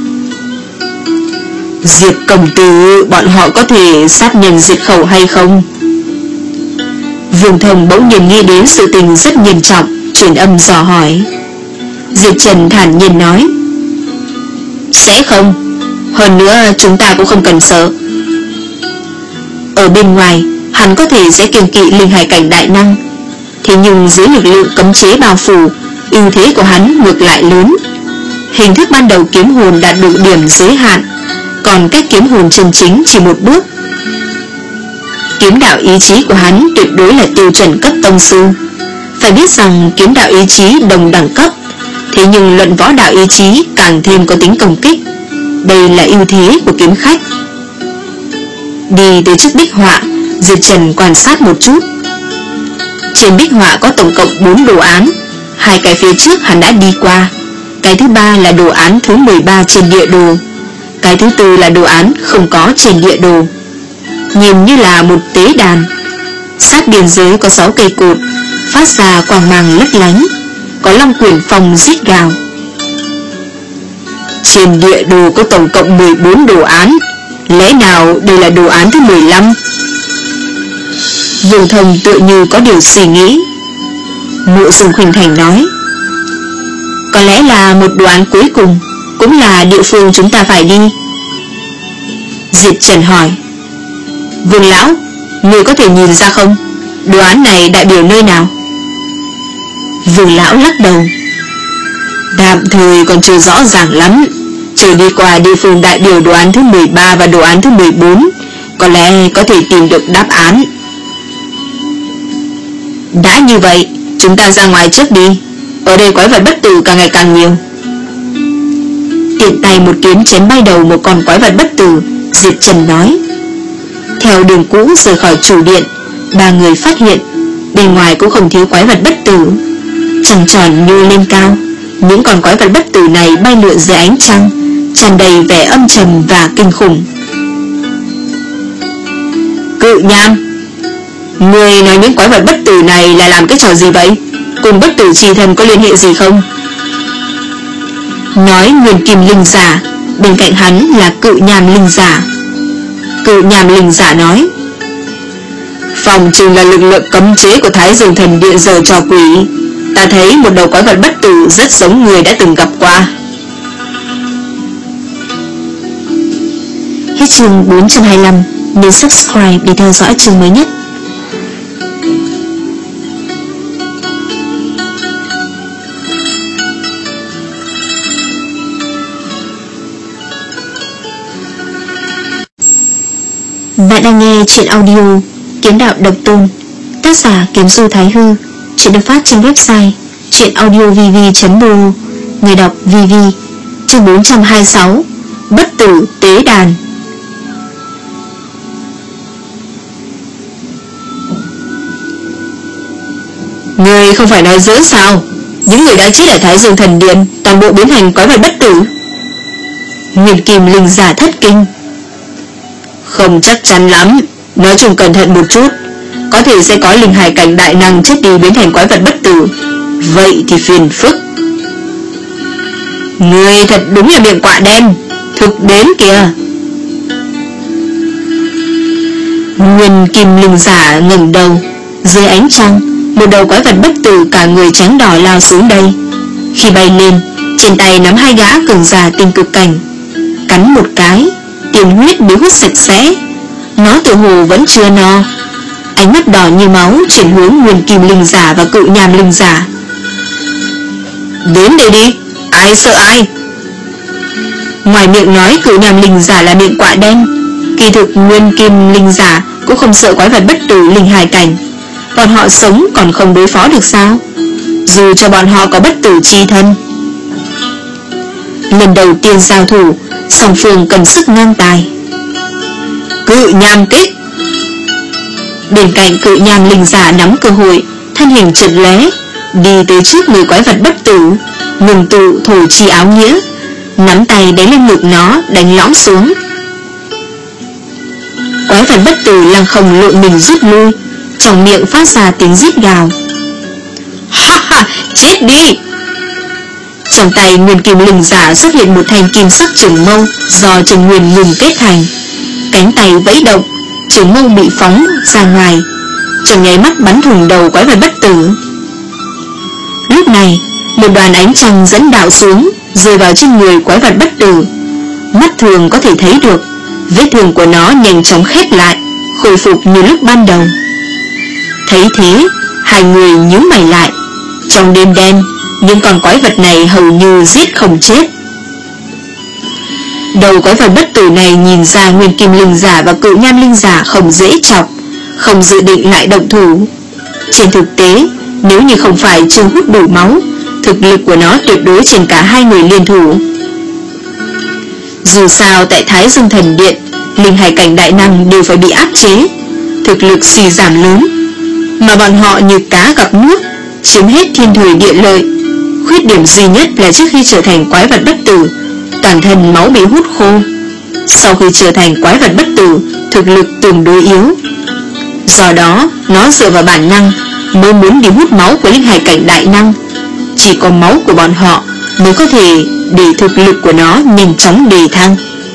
Diệp công tử, bọn họ có thể sát nhân diệt khẩu hay không? Vương Thông bỗng nhiên nghĩ đến sự tình rất nghiêm trọng, truyền âm dò hỏi. Diệp Trần thản nhiên nói, sẽ không. Hơn nữa chúng ta cũng không cần sợ. Ở bên ngoài hắn có thể sẽ kiêng kỵ linh hải cảnh đại năng, thế nhưng dưới lực lượng cấm chế bao phủ, ưu thế của hắn ngược lại lớn. Hình thức ban đầu kiếm hồn đạt được điểm giới hạn, còn cách kiếm hồn chân chính chỉ một bước. Kiếm đạo ý chí của hắn tuyệt đối là tiêu chuẩn cấp tông sư. Phải biết rằng kiếm đạo ý chí đồng đẳng cấp, thế nhưng luận võ đạo ý chí càng thêm có tính công kích. Đây là ưu thế của kiếm khách. Đi tới trước bích họa, Diệp Trần quan sát một chút. Trên bích họa có tổng cộng bốn đồ án. Hai cái phía trước hắn đã đi qua. Cái thứ ba là đồ án thứ mười ba trên địa đồ. Cái thứ tư là đồ án không có trên địa đồ. Nhìn như là một tế đàn. Sát biên giới có sáu cây cột, phát ra quang mang lấp lánh. Có long quyển phong rít gào. Trên địa đồ có tổng cộng mười bốn đồ án. Lẽ nào đây là đồ án thứ mười lăm? Vương Thông tựa như có điều suy nghĩ. Mộ Dương Khuynh Thành nói, có lẽ là một đồ án cuối cùng, cũng là địa phương chúng ta phải đi. Diệp Trần hỏi, Vương Lão, người có thể nhìn ra không? Đồ án này đại biểu nơi nào? Vương Lão lắc đầu, tạm thời còn chưa rõ ràng lắm. Chờ đi qua địa phương đại biểu đồ án thứ mười ba và đồ án thứ mười bốn, có lẽ có thể tìm được đáp án. Đã như vậy, chúng ta ra ngoài trước đi. Ở đây quái vật bất tử càng ngày càng nhiều. Tiện tay một kiếm chém bay đầu một con quái vật bất tử, Diệp Trần nói. Theo đường cũ rời khỏi chủ điện, ba người phát hiện bên ngoài cũng không thiếu quái vật bất tử. Trăng tròn nhô lên cao, những con quái vật bất tử này bay lượn dưới ánh trăng, tràn đầy vẻ âm trầm và kinh khủng. Cự Nham, người nói những quái vật bất tử này là làm cái trò gì vậy? Cùng bất tử chi thân có liên hệ gì không? Nói Nguyên Kim Linh Giả, bên cạnh hắn là Cự Nham Linh Giả. Cự Nham Linh Giả nói, phòng trừng là lực lượng cấm chế của Thái Dương Thần Điện giờ trò quỷ. Ta thấy một đầu quái vật bất tử rất giống người đã từng gặp qua. Hết chương bốn trăm hai mươi lăm. Nhấn subscribe để theo dõi chương mới nhất. đang nghe truyện audio Kiếm Đạo Độc Tôn, tác giả Kiếm Du Thái Hư. Chuyện được phát trên website truyện audio v v chấm b o. Người đọc vê vê. Chương bốn trăm hai mươi sáu. Bất tử tế đàn. Người không phải nói dối sao? Những người đã chết ở Thái Dương Thần Điện toàn bộ biến thành quái vật bất tử. Nguyên Kim Linh giả thất kinh. Không chắc chắn lắm, nói chung cẩn thận một chút. Có thể sẽ có linh hải cảnh đại năng chết đi biến thành quái vật bất tử. Vậy thì phiền phức. Người thật đúng là miệng quạ đen. Thực đến kìa. Nguyên Kim Linh giả ngẩng đầu. Dưới ánh trăng, một đầu quái vật bất tử cả người trắng đỏ lao xuống đây. Khi bay lên, trên tay nắm hai gã cường giả tinh cực cảnh. Cắn một cái, tiền huyết bị hút sạch sẽ. Nó tự hồ vẫn chưa no. Ánh mắt đỏ như máu chuyển hướng Nguyên Kim Linh giả và Cự Nham Linh giả. Đến đây đi, ai sợ ai? Ngoài miệng nói Cự Nham Linh giả là miệng quạ đen, kỳ thực Nguyên Kim Linh giả cũng không sợ quái vật bất tử linh hài cảnh. Bọn họ sống còn không đối phó được sao? Dù cho bọn họ có bất tử chi thân. Lần đầu tiên giao thủ, song phương cần sức ngang tài. Cự Nham kích. Bên cạnh Cự Nham Linh giả nắm cơ hội, thân hình trượt lóe, đi tới trước người quái vật bất tử, ngừng tụ thổ chi áo nghĩa, nắm tay đánh lên ngực nó, đánh lõm xuống. Quái vật bất tử lăng không lộn mình rút lui, trong miệng phát ra tiếng rít gào. Ha ha, chết đi! Trong tay Nguyên Kim Linh giả xuất hiện một thanh kim sắc trường mâu do Trần Nguyên ngừng kết thành. Cánh tay vẫy động, trường mâu bị phóng ra ngoài, trong nháy mắt bắn thủng đầu quái vật bất tử. Lúc này, một đoàn ánh trăng dẫn đạo xuống, rơi vào trên người quái vật bất tử. Mắt thường có thể thấy được, vết thương của nó nhanh chóng khép lại, khôi phục như lúc ban đầu. Thấy thế, hai người nhíu mày lại. Trong đêm đen, những con quái vật này hầu như giết không chết. Đầu quái vật bất tử này nhìn ra Nguyên Kim Linh giả và Cự Nham Linh giả không dễ chọc, không dự định lại động thủ. Trên thực tế, nếu như không phải chưa hút đủ máu, thực lực của nó tuyệt đối trên cả hai người liên thủ. Dù sao tại Thái Dương Thần Điện, linh hải cảnh đại năng đều phải bị áp chế, thực lực suy giảm lớn, mà bọn họ như cá gặp nước, chiếm hết thiên thời địa lợi. Khuyết điểm duy nhất là trước khi trở thành quái vật bất tử, toàn thân máu bị hút khô. Sau khi trở thành quái vật bất tử, thực lực tương đối yếu. Do đó, nó dựa vào bản năng mới muốn đi hút máu của linh hải cảnh đại năng. Chỉ có máu của bọn họ mới có thể để thực lực của nó nhanh chóng đề thăng.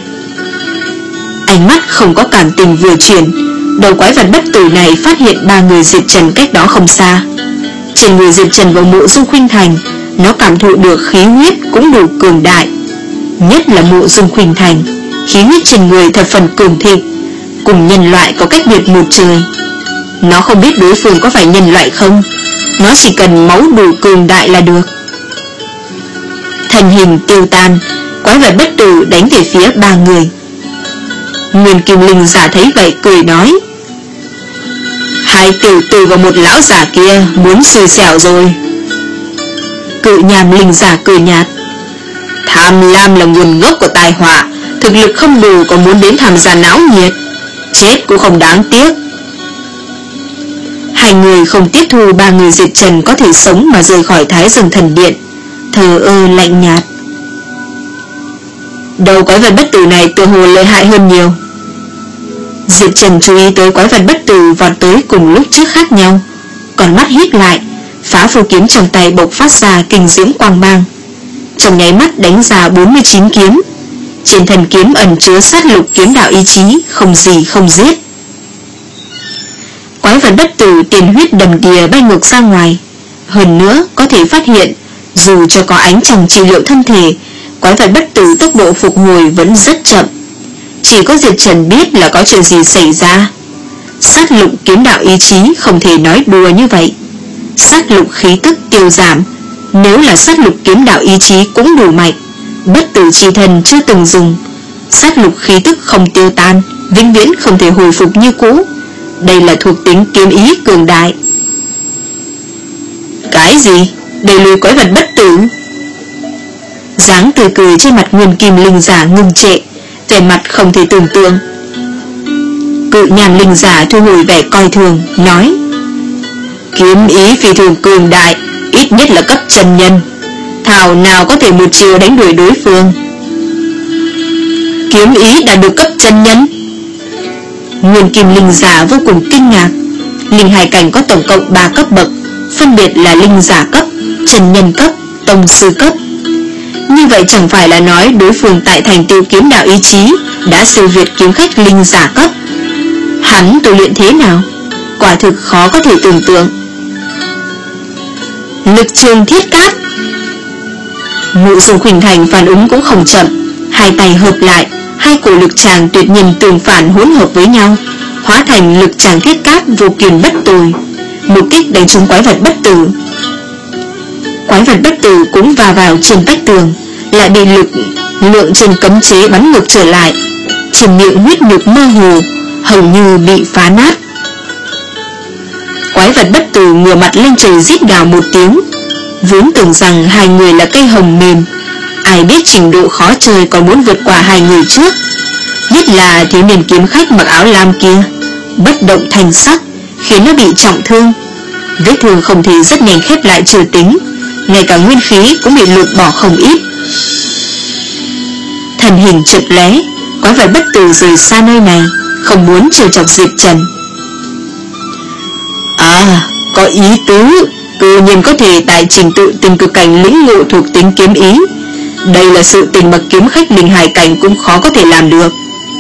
Ánh mắt không có cảm tình vừa chuyển, đầu quái vật bất tử này phát hiện ba người Diệp Trần cách đó không xa. Trên người Diệp Trần và Mộ Dung Khuynh Thành, nó cảm thụ được khí huyết cũng đủ cường đại. Nhất là Mộ Dung Khuynh Thành, khí huyết trên người thập phần cường thịnh, cùng nhân loại có cách biệt một trời. Nó không biết đối phương có phải nhân loại không, nó chỉ cần máu đủ cường đại là được. Thân hình tiêu tan, quái vật bất tử đánh về phía ba người. Nguyên Kim Linh giả thấy vậy cười nói: hai tiểu tử và một lão giả kia muốn xui xẻo rồi. Cự Nham Linh giả cười nhạt: tham lam là nguồn gốc của tai họa, thực lực không đủ còn muốn đến tham gia náo nhiệt, chết cũng không đáng tiếc. Hai người không tiếp thu ba người Diệp Trần có thể sống mà rời khỏi Thái Dương Thần Điện, thờ ơ lạnh nhạt. Đầu quái vật bất tử này tựa hồ lợi hại hơn nhiều. Diệp Trần chú ý tới quái vật bất tử vọt tới cùng lúc trước khác nhau, còn mắt híp lại, phá phù kiếm trong tay bộc phát ra kinh diễm quang mang, trong nháy mắt đánh ra bốn mươi chín kiếm. Trên thân kiếm ẩn chứa sát lục kiếm đạo ý chí, không gì không giết. Quái vật bất tử tiền huyết đầm đìa bay ngược ra ngoài. Hơn nữa có thể phát hiện, dù cho có ánh trăng trị liệu thân thể, quái vật bất tử tốc độ phục hồi vẫn rất chậm. Chỉ có Diệp Trần biết là có chuyện gì xảy ra. Sát lục kiếm đạo ý chí không thể nói đùa như vậy. Sát lục khí tức tiêu giảm, nếu là sát lục kiếm đạo ý chí cũng đủ mạnh. Bất tử chi thần chưa từng dùng, sát lục khí tức không tiêu tan, vĩnh viễn không thể hồi phục như cũ. Đây là thuộc tính kiếm ý cường đại. Cái gì? Để lùi quái vật bất tử? Dáng tươi cười trên mặt Nguyên Kim linh giả ngưng trệ, vẻ mặt không thể tưởng tượng. Cự nhàn linh giả thu hồi vẻ coi thường, nói: Kiếm ý phi thường cường đại, ít nhất là cấp chân nhân, thảo nào có thể một chiều đánh đuổi đối phương. Kiếm ý đã được cấp chân nhân? Nguyên Kim linh giả vô cùng kinh ngạc. Linh hải cảnh có tổng cộng ba cấp bậc, phân biệt là linh giả cấp, chân nhân cấp, tông sư cấp. Như vậy chẳng phải là nói đối phương tại thành tựu kiếm đạo ý chí đã siêu việt kiếm khách linh giả cấp. Hắn tu luyện thế nào? Quả thực khó có thể tưởng tượng. Lực trường thiết cát. Mộ Dung Khuynh Thành phản ứng cũng không chậm, hai tay hợp lại, hai cổ lực tràng tuyệt nhiên tương phản hỗn hợp với nhau, hóa thành lực tràng thiết cát vô kiền bất tồi, một kích đánh trúng quái vật bất tử. Quái vật bất tử cũng va vào trên vách tường, lại bị lực lượng trên cấm chế bắn ngược trở lại, trên miệng huyết nhục mơ hồ, hầu như bị phá nát. Quái vật bất tử ngửa mặt lên trời rít gào một tiếng, vốn tưởng rằng hai người là cây hồng mềm, ai biết trình độ khó chơi còn muốn vượt qua hai người trước. Nhất là thiếu niên kiếm khách mặc áo lam kia, bất động thành sắc, khiến nó bị trọng thương. Vết thương không thể rất nhanh khép lại chưa tính, ngay cả nguyên khí cũng bị lột bỏ không ít. Thần hình chợt lóe, quái vật bất tử rời xa nơi này, không muốn trêu chọc Diệp Trần. À, có ý tứ, cư nhiên có thể tại trình tự từng cực cảnh lĩnh ngộ thuộc tính kiếm ý. Đây là sự tình mà kiếm khách linh hải cảnh cũng khó có thể làm được.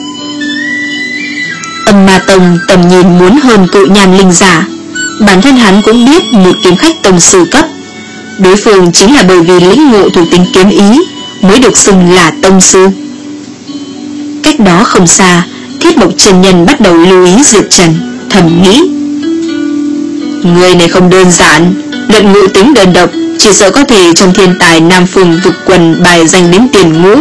Âm Ma Tông tầm nhìn muốn hơn cự nhàn linh giả, bản thân hắn cũng biết một kiếm khách tông sư cấp. Đối phương chính là bởi vì lĩnh ngộ thuộc tính kiếm ý mới được xưng là tông sư. Cách đó không xa, Thiết Mộc chân nhân bắt đầu lưu ý Diệp Trần, thầm nghĩ: người này không đơn giản, luận ngữ tính đơn độc, chỉ sợ có thể trong thiên tài Nam Phương vực quần bài danh đến tiền ngũ.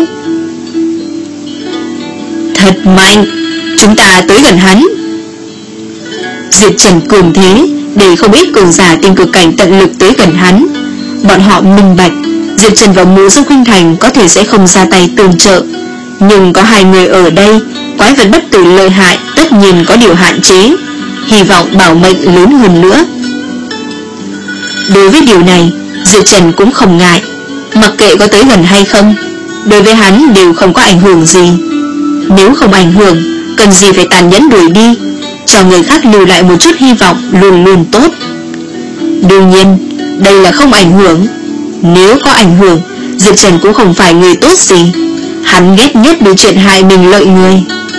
Thật mạnh, chúng ta tới gần hắn. Diệp Trần cường thế, để không ít cường giả tiên cực cảnh tận lực tới gần hắn. Bọn họ minh bạch, Diệp Trần và Mộ Dung Khuynh Thành có thể sẽ không ra tay tương trợ, nhưng có hai người ở đây, quái vật bất tử lợi hại tất nhiên có điều hạn chế, hy vọng bảo mệnh lớn hơn nữa. Đối với điều này, Diệp Trần cũng không ngại, mặc kệ có tới gần hay không, đối với hắn đều không có ảnh hưởng gì. Nếu không ảnh hưởng, cần gì phải tàn nhẫn đuổi đi, cho người khác lưu lại một chút hy vọng luôn luôn tốt. Đương nhiên, đây là không ảnh hưởng. Nếu có ảnh hưởng, Diệp Trần cũng không phải người tốt gì. Hắn ghét nhất bị chuyện hại mình lợi người.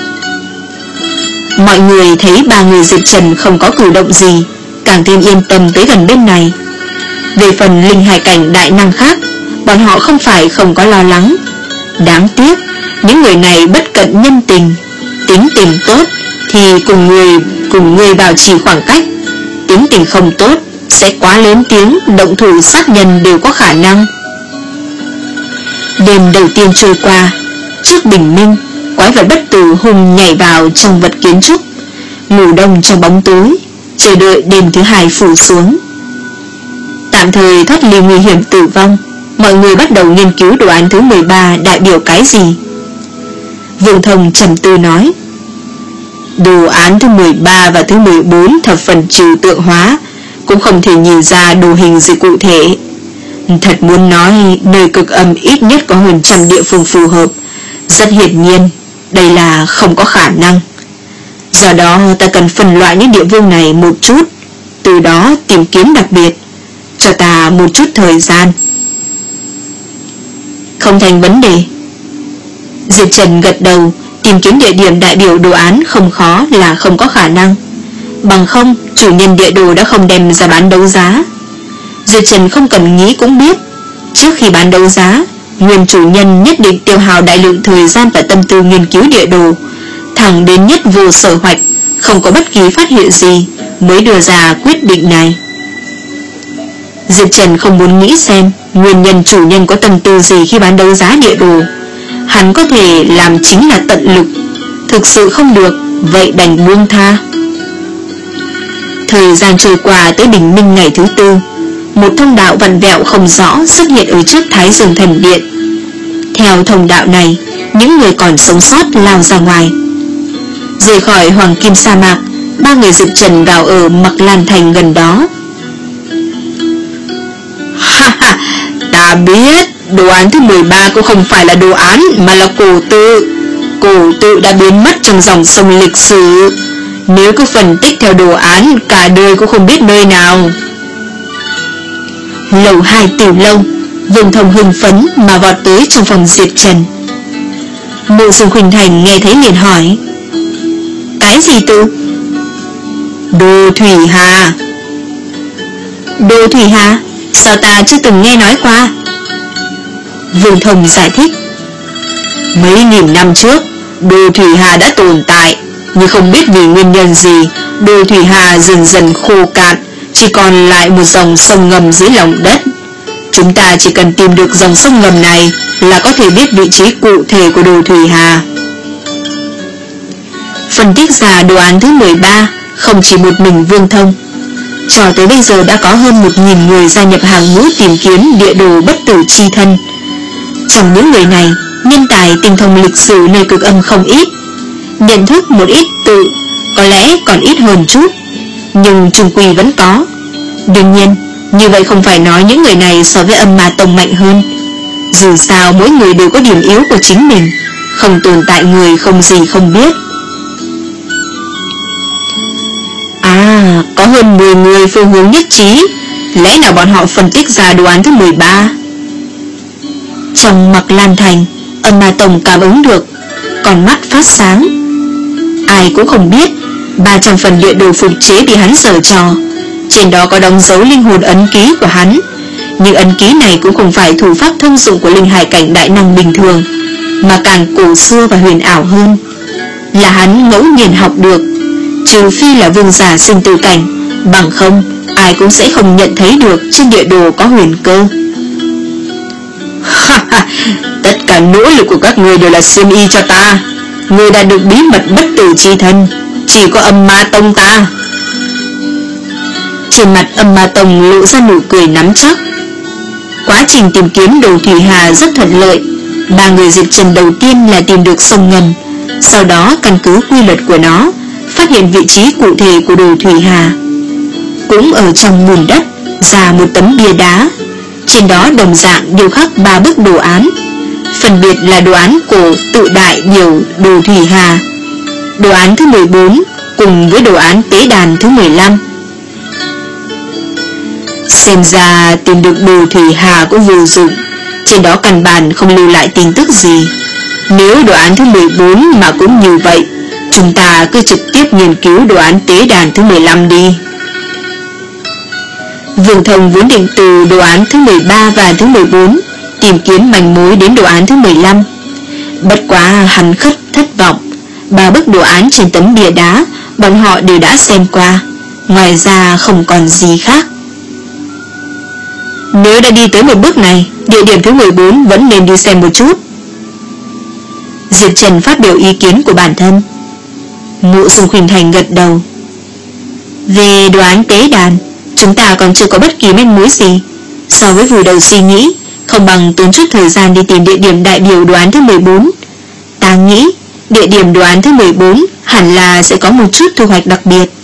Mọi người thấy ba người Diệp Trần không có cử động gì, càng thêm yên tâm tới gần bên này. Về phần linh hải cảnh đại năng khác, bọn họ không phải không có lo lắng. Đáng tiếc, những người này bất cận nhân tình, tính tình tốt thì cùng người cùng người bảo trì khoảng cách, tính tình không tốt sẽ quá lớn tiếng, động thủ sát nhân đều có khả năng. Đêm đầu tiên trôi qua, trước bình minh, quái vật bất tử hùng nhảy vào trong vật kiến trúc, ngủ đông trong bóng tối, chờ đợi đêm thứ hai phủ xuống. Tạm thời thoát ly nguy hiểm tử vong, mọi người bắt đầu nghiên cứu đồ án thứ mười ba đại biểu cái gì. Vương Thông trầm tư nói: đồ án thứ mười ba và thứ mười bốn thập phần trừu tượng hóa, cũng không thể nhìn ra đồ hình gì cụ thể. Thật muốn nói, nơi cực âm ít nhất có hơn trăm địa phương phù hợp. Rất hiển nhiên, đây là không có khả năng. Do đó ta cần phân loại những địa phương này một chút, từ đó tìm kiếm đặc biệt. Cho ta một chút thời gian. Không thành vấn đề. Diệp Trần gật đầu, tìm kiếm địa điểm đại biểu đồ án không khó là không có khả năng. Bằng không, chủ nhân địa đồ đã không đem ra bán đấu giá. Diệp Trần không cần nghĩ cũng biết, trước khi bán đấu giá, nguyên chủ nhân nhất định tiêu hao đại lượng thời gian và tâm tư nghiên cứu địa đồ, thẳng đến nhất vô sở hoạch, không có bất kỳ phát hiện gì, mới đưa ra quyết định này. Diệp Trần không muốn nghĩ xem nguyên nhân chủ nhân có tâm tư gì khi bán đấu giá địa đồ. Hắn có thể làm chính là tận lực, Thực sự không được, vậy đành buông tha. Thời gian trôi qua tới bình minh ngày thứ tư, một thông đạo vặn vẹo không rõ xuất hiện ở trước Thái Dương Thần Điện. Theo thông đạo này, những người còn sống sót lao ra ngoài. Rời khỏi Hoàng Kim Sa Mạc, ba người Diệp Trần vào ở Mặc Lan Thành gần đó. Ha ha, ta biết, đồ án thứ mười ba cũng không phải là đồ án mà là cổ tự. Cổ tự đã biến mất trong dòng sông lịch sử. Nếu cứ phân tích theo đồ án, cả đời cũng không biết nơi nào. Lầu hai Tiểu Lâu, Vương Thông hưng phấn mà vọt tới trong phòng Diệp Trần. Mộ Dung Khuynh Thành nghe thấy liền hỏi: cái gì tự? Đồ Thủy Hà. Đồ Thủy Hà? Sao ta chưa từng nghe nói qua? Vương Thông giải thích: mấy nghìn năm trước, Đồ Thủy Hà đã tồn tại, nhưng không biết vì nguyên nhân gì, Đồ Thủy Hà dần dần khô cạn, chỉ còn lại một dòng sông ngầm dưới lòng đất. Chúng ta chỉ cần tìm được dòng sông ngầm này là có thể biết vị trí cụ thể của Đồ Thủy Hà. Phân tích ra đồ án thứ mười ba không chỉ một mình Vương Thông. Cho tới bây giờ đã có hơn một nghìn người gia nhập hàng ngũ tìm kiếm địa đồ bất tử chi thân. Trong những người này, nhân tài tinh thông lịch sử nơi cực âm không ít, nhận thức một ít tự có lẽ còn ít hơn chút, nhưng chung quy vẫn có. Đương nhiên, như vậy không phải nói những người này so với Âm Ma Tông mạnh hơn. Dù sao mỗi người đều có điểm yếu của chính mình, không tồn tại người không gì không biết. À, có hơn mười người phương hướng nhất trí, lẽ nào bọn họ phân tích ra đồ án thứ mười ba? Trong Mặc Lan Thành, Âm Ma Tông cảm ứng được, con mắt phát sáng. Ai cũng không biết ba trăm phần địa đồ phục chế bị hắn giở trò, trên đó có đóng dấu linh hồn ấn ký của hắn. Nhưng ấn ký này cũng không phải thủ pháp thông dụng của linh hải cảnh đại năng bình thường, mà càng cổ xưa và huyền ảo hơn, là hắn ngẫu nhiên học được. Trừ phi là vương giả sinh tử cảnh, bằng không ai cũng sẽ không nhận thấy được trên địa đồ có huyền cơ. Ha ha, tất cả nỗ lực của các người đều là xiêm y cho ta. Người đã được bí mật bất tử chi thân, chỉ có Âm Ma Tông ta. Trên mặt Âm Ma Tông lộ ra nụ cười nắm chắc. Quá trình tìm kiếm Đồ Thủy Hà rất thuận lợi. Ba người Diệp Trần đầu tiên là tìm được sông ngầm, sau đó căn cứ quy luật của nó phát hiện vị trí cụ thể của Đồ Thủy Hà. Cũng ở trong bùn đất ra một tấm bia đá, trên đó đồng dạng điêu khắc ba bức đồ án, phân biệt là đồ án cổ tự đại biểu Đồ Thủy Hà, đồ án thứ mười bốn cùng với đồ án tế đàn thứ mười lăm. Xem ra tìm được Đồ Thủy Hà cũng vô dụng, trên đó căn bản không lưu lại tin tức gì. Nếu đồ án thứ mười bốn mà cũng như vậy, chúng ta cứ trực tiếp nghiên cứu đồ án tế đàn thứ mười lăm đi. Vương Thông vốn định từ đồ án thứ mười ba và thứ mười bốn tìm kiếm manh mối đến đồ án thứ mười lăm. Bất quá hắn khất thất vọng, ba bức đồ án trên tấm bia đá bọn họ đều đã xem qua, ngoài ra không còn gì khác. Nếu đã đi tới một bước này, địa điểm thứ mười bốn vẫn nên đi xem một chút. Diệp Trần phát biểu ý kiến của bản thân. Mộ Dung Khuynh Thành gật đầu. Về đồ án tế đàn, chúng ta còn chưa có bất kỳ manh mối gì. So với vùi đầu suy nghĩ, không bằng tốn chút thời gian đi tìm địa điểm đại biểu đồ án thứ mười bốn. Ta nghĩ địa điểm đồ án thứ mười bốn hẳn là sẽ có một chút thu hoạch đặc biệt.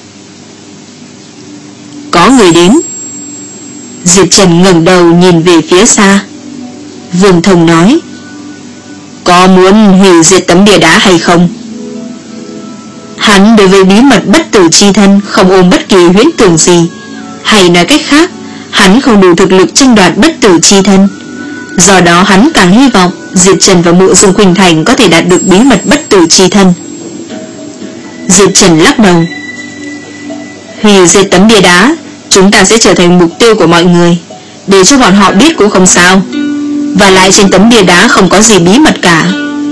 Có người đến. Diệp Trần ngẩng đầu nhìn về phía xa. Vương Thông nói: có muốn hủy diệt tấm bia đá hay không? Hắn đối với bí mật bất tử chi thân không ôm bất kỳ huyễn tưởng gì, hay nói cách khác, hắn không đủ thực lực tranh đoạt bất tử chi thân. Do đó hắn càng hy vọng Diệp Trần và Mộ Dung Khuynh Thành có thể đạt được bí mật bất tử chi thân. Diệp Trần lắc đầu: hủy diệt tấm bia đá, chúng ta sẽ trở thành mục tiêu của mọi người, để cho bọn họ biết cũng không sao. Và lại trên tấm bia đá không có gì bí mật cả.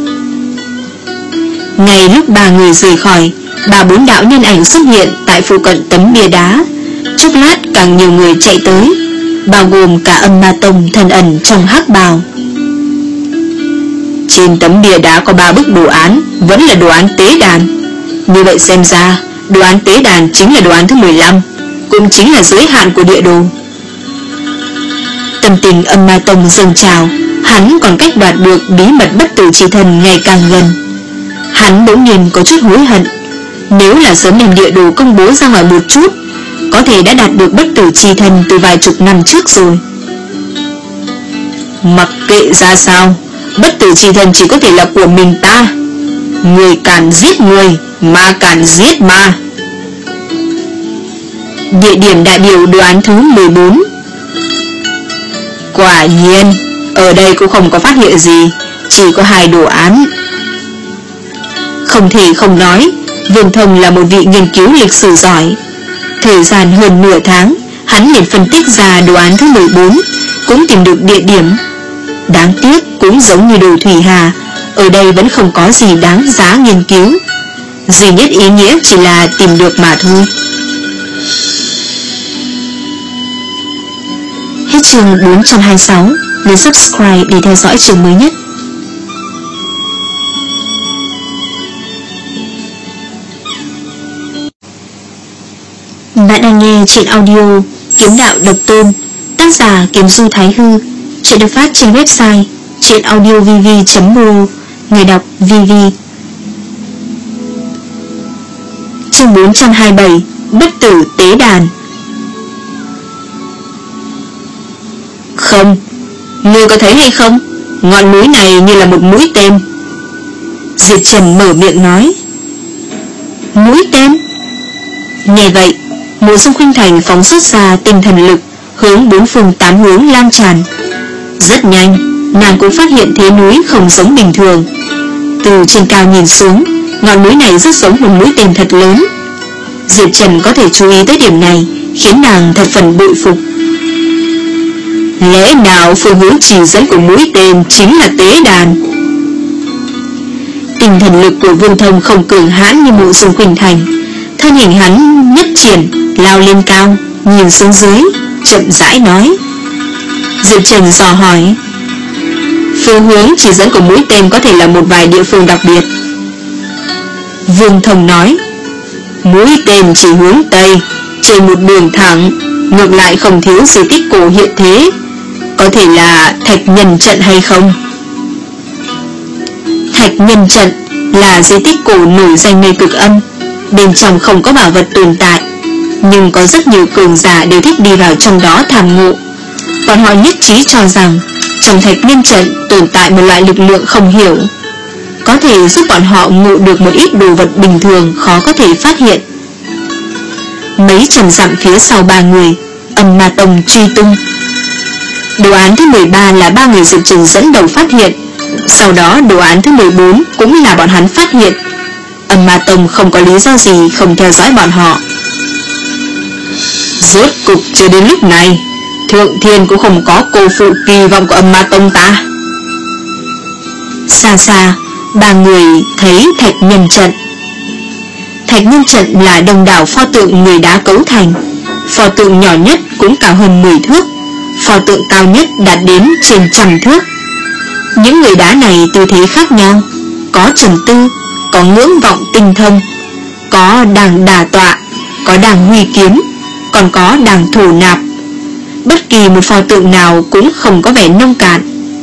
Ngay lúc ba người rời khỏi, ba bốn đạo nhân ảnh xuất hiện tại phụ cận tấm bia đá. Chốc lát càng nhiều người chạy tới, bao gồm cả Âm Ma Tông thần ẩn trong hắc bào. Trên tấm bia đá có ba bức đồ án, vẫn là đồ án tế đàn. Như vậy xem ra, đồ án tế đàn chính là đồ án thứ mười lăm, cũng chính là giới hạn của địa đồ. Tâm tình Âm Ma Tông dâng trào, hắn còn cách đoạt được bí mật bất tử chi thần ngày càng gần. Hắn bỗng nhiên có chút hối hận, nếu là sớm đem địa đồ công bố ra ngoài một chút, có thể đã đạt được bất tử chi thần từ vài chục năm trước rồi. Mặc kệ ra sao, bất tử chi thần chỉ có thể là của mình ta. Người càn giết người, ma càn giết ma. Địa điểm đại biểu đồ án thứ mười bốn. Quả nhiên, ở đây cũng không có phát hiện gì, chỉ có hai đồ án. Không thể không nói, Vương Thông là một vị nghiên cứu lịch sử giỏi. Thời gian hơn nửa tháng, hắn liền phân tích ra đồ án thứ mười bốn, cũng tìm được địa điểm. Đáng tiếc cũng giống như đồ Thủy Hà, ở đây vẫn không có gì đáng giá nghiên cứu. Duy nhất ý nghĩa chỉ là tìm được mà thôi. Hết chương bốn trăm hai mươi sáu. Nhấn subscribe để theo dõi chương mới nhất. Bạn đang nghe truyện audio Kiếm Đạo Độc Tôn, tác giả Kiếm Du Thái Hư. Truyện được phát trên website truyệnaudiovv chấm ro. Người đọc vê vê. Chương bốn trăm hai mươi bảy. Bất tử tế đàn. Không, ngươi có thấy hay không? Ngọn núi này như là một mũi tên. Diệp Trần mở miệng nói. Mũi tên? Nghe vậy, Mộ Dung Khuynh Thành phóng xuất ra tinh thần lực, hướng bốn phương tám hướng lan tràn. Rất nhanh, nàng cũng phát hiện thế núi không giống bình thường. Từ trên cao nhìn xuống, ngọn núi này rất giống một mũi tên thật lớn. Diệp Trần có thể chú ý tới điểm này, khiến nàng thật phần bội phục. Lẽ nào phương hướng chỉ dẫn của mũi tên chính là tế đàn? Tinh thần lực của Vương Thông không cường hãn như Mộ Dung Khuynh Thành. Thân hình hắn nhất triển, lao lên cao, nhìn xuống dưới, chậm rãi nói. Diệp Trần dò hỏi. Phương hướng chỉ dẫn của mũi tên có thể là một vài địa phương đặc biệt. Vương Thông nói. Mũi tên chỉ hướng Tây, trên một đường thẳng, ngược lại không thiếu di tích cổ hiện thế. Có thể là Thạch Nhân Trận hay không? Thạch Nhân Trận là di tích cổ nổi danh nơi Cực Âm. Bên trong không có bảo vật tồn tại, nhưng có rất nhiều cường giả đều thích đi vào trong đó tham ngộ. Bọn họ nhất trí cho rằng trong Thạch Nhân Trận tồn tại một loại lực lượng không hiểu, có thể giúp bọn họ ngộ được một ít đồ vật bình thường khó có thể phát hiện. Mấy trăm dặm phía sau ba người, Âm Ma Tông truy tung. Đồ án thứ mười ba là ba người Diệp Trần dẫn đầu phát hiện. Sau đó đồ án thứ mười bốn cũng là bọn hắn phát hiện. Âm Ma Tông không có lý do gì không theo dõi bọn họ. Rốt cục chưa đến lúc này, Thượng Thiên cũng không có cô phụ kỳ vọng của Âm Ma Tông ta. Xa xa, ba người thấy Thạch Nhân Trận. Thạch Nhân Trận là đông đảo pho tượng người đá cấu thành. Pho tượng nhỏ nhất cũng cao hơn mười thước, pho tượng cao nhất đạt đến trên trăm thước. Những người đá này tư thế khác nhau, có trầm tư, có ngưỡng vọng tinh thông, có đang đà tọa, có đang huy kiếm, còn có đang thổ nạp. Bất kỳ một pho tượng nào cũng không có vẻ nông cạn.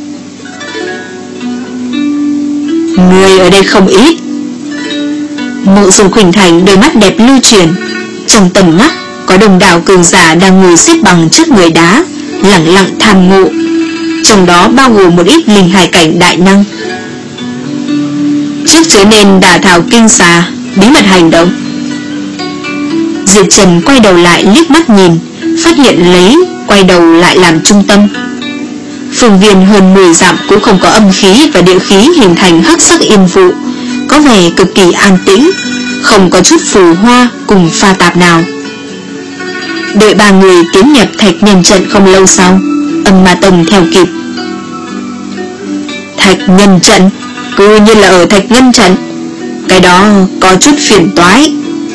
Người ở đây không ít. Mộ Dung Khuynh Thành đôi mắt đẹp lưu chuyển, trong tầm mắt có đông đảo cường giả đang ngồi xếp bằng trước người đá, lặng lặng tham ngộ. Trong đó bao gồm một ít linh hải cảnh đại năng. Trước trở nên đả thảo kinh xà, bí mật hành động. Diệp Trần quay đầu lại liếc mắt nhìn, phát hiện lấy quay đầu lại làm trung tâm. Phương viên hơn mười dặm cũng không có âm khí và địa khí hình thành hắc sắc yên vụ, có vẻ cực kỳ an tĩnh, không có chút phù hoa cùng pha tạp nào. Đợi ba người tiến nhập Thạch Nhân Trận không lâu sau, Âm Ma Tông theo kịp. Thạch Nhân Trận, cứ như là ở Thạch Nhân Trận, cái đó có chút phiền toái.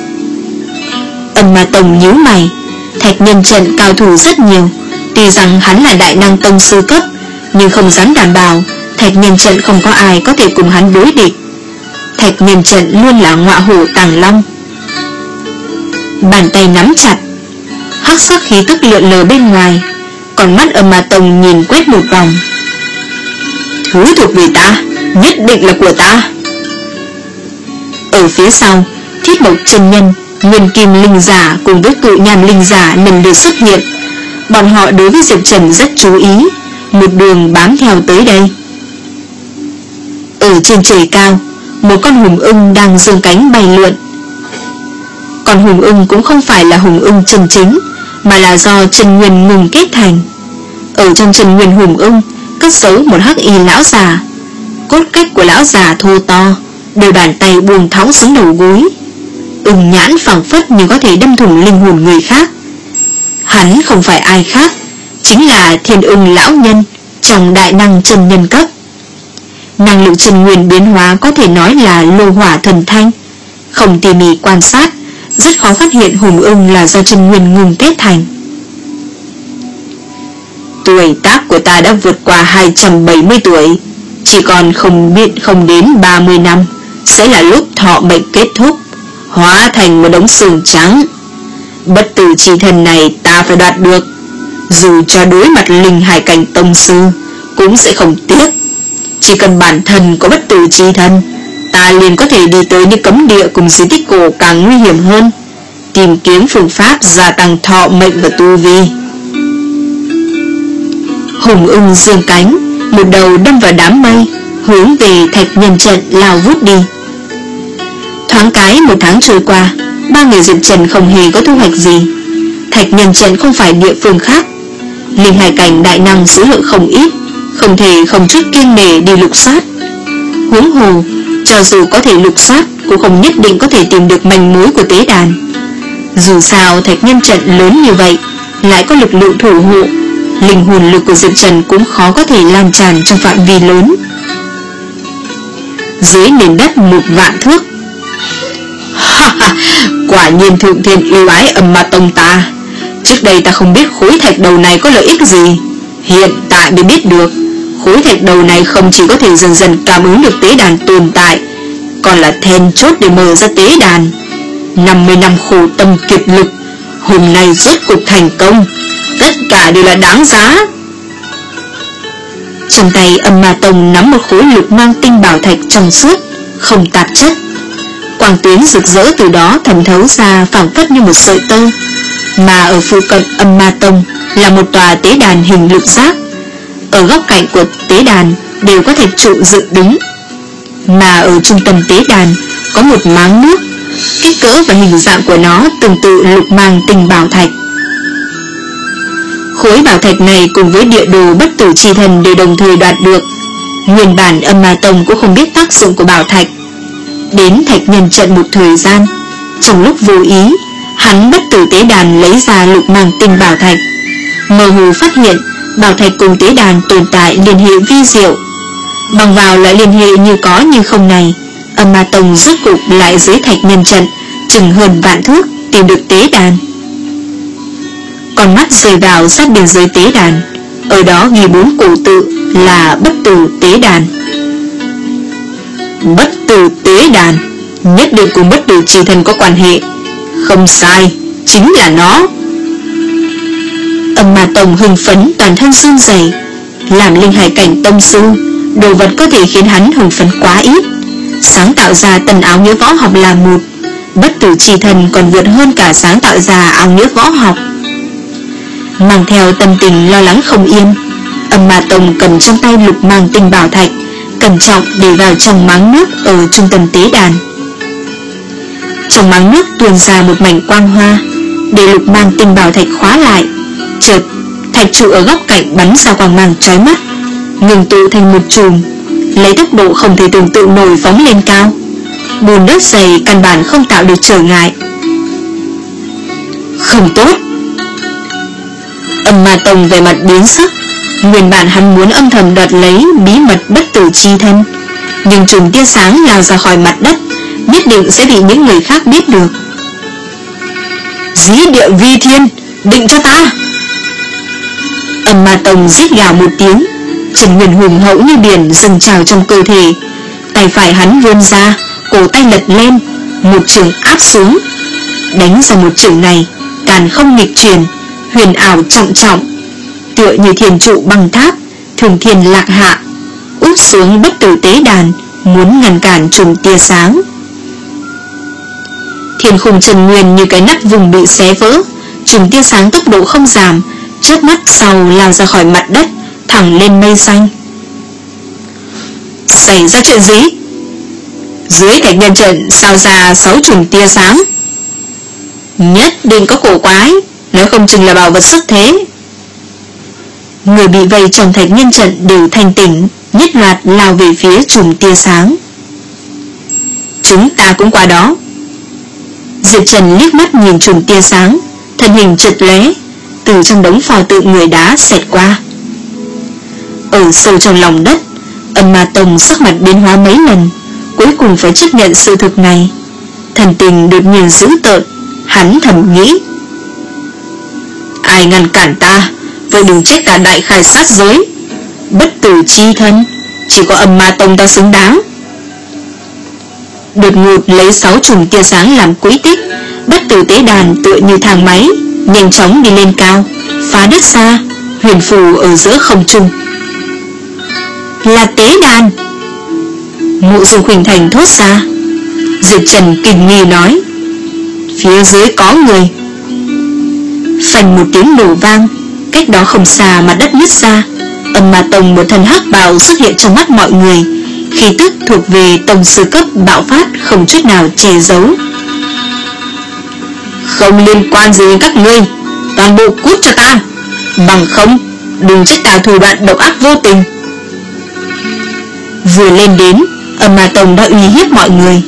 Âm Ma Tông nhíu mày. Thạch Nhân Trận cao thủ rất nhiều, tuy rằng hắn là đại năng tông sư cấp, nhưng không dám đảm bảo Thạch Nhân Trận không có ai có thể cùng hắn đối địch. Thạch Nhân Trận luôn là ngọa hổ tàng long. Bàn tay nắm chặt, hắc sắc khí tức lượn lờ bên ngoài, còn mắt Âm Ma Tông nhìn quét một vòng. Thứ thuộc về ta, nhất định là của ta. Ở phía sau, Thiết Mộc chân nhân, Nguyên Kim linh giả cùng với Cự Nham linh giả lần lượt xuất hiện. Bọn họ đối với Diệp Trần rất chú ý, một đường bám theo tới đây. Ở trên trời cao, một con hùng ưng đang giương cánh bay lượn. Con hùng ưng cũng không phải là hùng ưng chân chính, mà là do chân nguyên ngừng kết thành. Ở trong chân nguyên hùng ưng cất giấu một hắc y lão già. Cốt cách của lão già thô to, đôi bàn tay buông thõng xuống đầu gối. Ưng nhãn phảng phất như có thể đâm thủng linh hồn người khác. Hắn không phải ai khác, chính là Thiên Ưng lão nhân trong đại năng chân nhân cấp. Năng lượng chân nguyên biến hóa có thể nói là lô hỏa thuần thanh. Không tỉ mỉ quan sát, rất khó phát hiện hùng ưng là do chân nguyên ngừng kết thành. Tuổi tác của ta đã vượt qua hai trăm bảy mươi tuổi, chỉ còn không biết không đến ba mươi năm sẽ là lúc thọ mệnh kết thúc, hóa thành một đống xương trắng. Bất tử chi thân này ta phải đoạt được, dù cho đối mặt linh hải cảnh tông sư cũng sẽ không tiếc. Chỉ cần bản thân có bất tử chi thân, ta liền có thể đi tới những cấm địa cùng di tích cổ càng nguy hiểm hơn, tìm kiếm phương pháp gia tăng thọ mệnh và tu vi. Hùng ưng dương cánh, một đầu đâm vào đám mây, hướng về Thạch Nhân Trận lao vút đi. Thoáng cái một tháng trôi qua, ba người Diệp Trần không hề có thu hoạch gì. Thạch Nhân Trận không phải địa phương khác, linh hải cảnh đại năng số lượng không ít, không thể không chút kiêng nể đi lục soát. Huống hồ, cho dù có thể lục soát cũng không nhất định có thể tìm được manh mối của tế đàn. Dù sao Thạch Nhân Trận lớn như vậy, lại có lực lượng thủ hộ, linh hồn lực của Diệp Trần cũng khó có thể lan tràn trong phạm vi lớn. Dưới nền đất một vạn thước. Ha ha, quả nhiên thượng thiên yêu ái Âm Ma Tông ta. Trước đây ta không biết khối thạch đầu này có lợi ích gì, hiện tại mới biết được. Khối thạch đầu này không chỉ có thể dần dần cảm ứng được tế đàn tồn tại, còn là then chốt để mở ra tế đàn. Năm mươi năm khổ tâm kiệt lực, hôm nay rốt cuộc thành công, tất cả đều là đáng giá. Trong tay Âm Ma Tông nắm một khối lục mang tinh bảo thạch trong suốt, không tạp chất. Quang tuyến rực rỡ từ đó thẩm thấu ra phảng phất như một sợi tơ. Mà ở phụ cận Âm Ma Tông là một tòa tế đàn hình lục giác. Ở góc cạnh của tế đàn đều có thạch trụ dựng đứng. Mà ở trung tâm tế đàn có một máng nước, kích cỡ và hình dạng của nó tương tự lục mang tinh bảo thạch. Khối bảo thạch này cùng với địa đồ bất tử chi thần đều đồng thời đoạt được. Nguyên bản Âm Ma Tông cũng không biết tác dụng của bảo thạch. Đến Thạch Nhân Trận một thời gian, trong lúc vô ý, hắn bất tử tế đàn lấy ra lục mang tinh bảo thạch, mơ hồ phát hiện bảo thạch cùng tế đàn tồn tại liên hệ vi diệu. Bằng vào lại liên hệ như có như không này, Âm Ma Tông rốt cục lại dưới Thạch Nhân Trận chừng hơn vạn thước tìm được tế đàn. Con mắt rơi vào sát biên giới tế đàn, ở đó ghi bốn cổ tự là bất tử tế đàn. Bất tử tế đàn, nhất định cùng bất tử chi thần có quan hệ. Không sai, chính là nó. Âm Ma Tông hưng phấn toàn thân run rẩy. Làm linh hải cảnh tông sư, đồ vật có thể khiến hắn hưng phấn quá ít. Sáng tạo ra tần áo nghĩa võ học là một, bất tử chi thần còn vượt hơn cả sáng tạo ra áo nghĩa võ học. Mang theo tâm tình lo lắng không yên, Âm Ma Tông cầm trong tay lục mang tinh bảo thạch, cẩn trọng để vào trong máng nước ở trung tâm tế đàn. Trong máng nước tuôn ra một mảnh quang hoa, để lục mang tinh bảo thạch khóa lại. Chợt, thạch trụ ở góc cạnh bắn ra quang mang chói mắt, ngừng tụ thành một chùm, lấy tốc độ không thể tưởng tượng nổi phóng lên cao. Bùn đất dày căn bản không tạo được trở ngại. Không tốt. Âm Ma Tông về mặt biến sắc. Nguyên bản hắn muốn âm thầm đoạt lấy bí mật bất tử chi thân, nhưng chùm tia sáng lao ra khỏi mặt đất nhất định sẽ bị những người khác biết được. Dĩ địa vi thiên, định cho ta. Âm Ma Tông rít gào một tiếng, Chân nguyên hùng hậu như biển dâng trào trong cơ thể. Tay phải hắn vươn ra, cổ tay lật lên, một trường áp xuống. Đánh ra một trường này, càn không nghịch chuyển, huyền ảo trọng trọng, tựa như thiền trụ băng tháp, thường thiên lạc hạ, úp xuống bất tử tế đàn, muốn ngăn cản chùm tia sáng. Thiên khung chân nguyên như cái nắp vùng bị xé vỡ, chùm tia sáng tốc độ không giảm, chớp mắt sau lao ra khỏi mặt đất, thẳng lên mây xanh. Xảy ra chuyện gì? Dưới thạch nhân trận sao ra sáu chùm tia sáng? Nhất định có cổ quái, nếu không chừng là bảo vật xuất thế. Người bị vây trong thạch nhân trận đều thanh tỉnh, nhất loạt lao về phía chùm tia sáng. Chúng ta cũng qua đó. Diệp Trần liếc mắt nhìn chùm tia sáng, thân hình chợt lóe, từ trong đống pho tượng người đá xẹt qua. Ở sâu trong lòng đất, Âm Ma Tông sắc mặt biến hóa mấy lần, cuối cùng phải chấp nhận sự thực này. Thần tình đột nhiên dữ tợn, hắn thầm nghĩ: ai ngăn cản ta, vậy đừng trách ta đại khai sát giới. Bất tử chi thân, chỉ có Âm Ma Tông ta xứng đáng. Đột ngột lấy sáu chùm tia sáng làm quỹ tích, bất tử tế đàn tựa như thang máy, nhanh chóng đi lên cao, phá đất xa, huyền phù ở giữa không trung. Là tế đàn. Mộ Dung Khuynh Thành thốt ra. Diệp Trần kinh nghi nói: phía dưới có người. Phanh một tiếng nổ vang, cách đó không xa mặt đất nứt ra. Âm Ma Tông một thân hắc bào xuất hiện trong mắt mọi người, khí tức thuộc về tông sư cấp bạo phát, không chút nào che giấu. Không liên quan gì đến các ngươi, toàn bộ cút cho ta, bằng không đừng trách ta thủ đoạn độc ác vô tình. Vừa lên đến, Âm Ma Tông đã uy hiếp mọi người.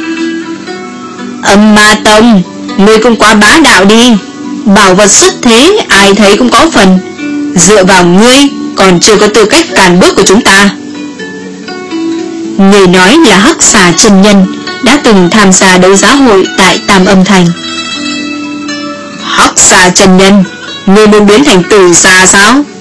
Âm Ma Tông, ngươi cũng quá bá đạo đi, bảo vật xuất thế ai thấy cũng có phần, dựa vào ngươi còn chưa có tư cách cản bước của chúng ta. Người nói là Hắc Xà chân nhân, đã từng tham gia đấu giá hội tại Tam Âm Thành. Hắc Xà chân nhân, ngươi muốn biến thành tử xà sao?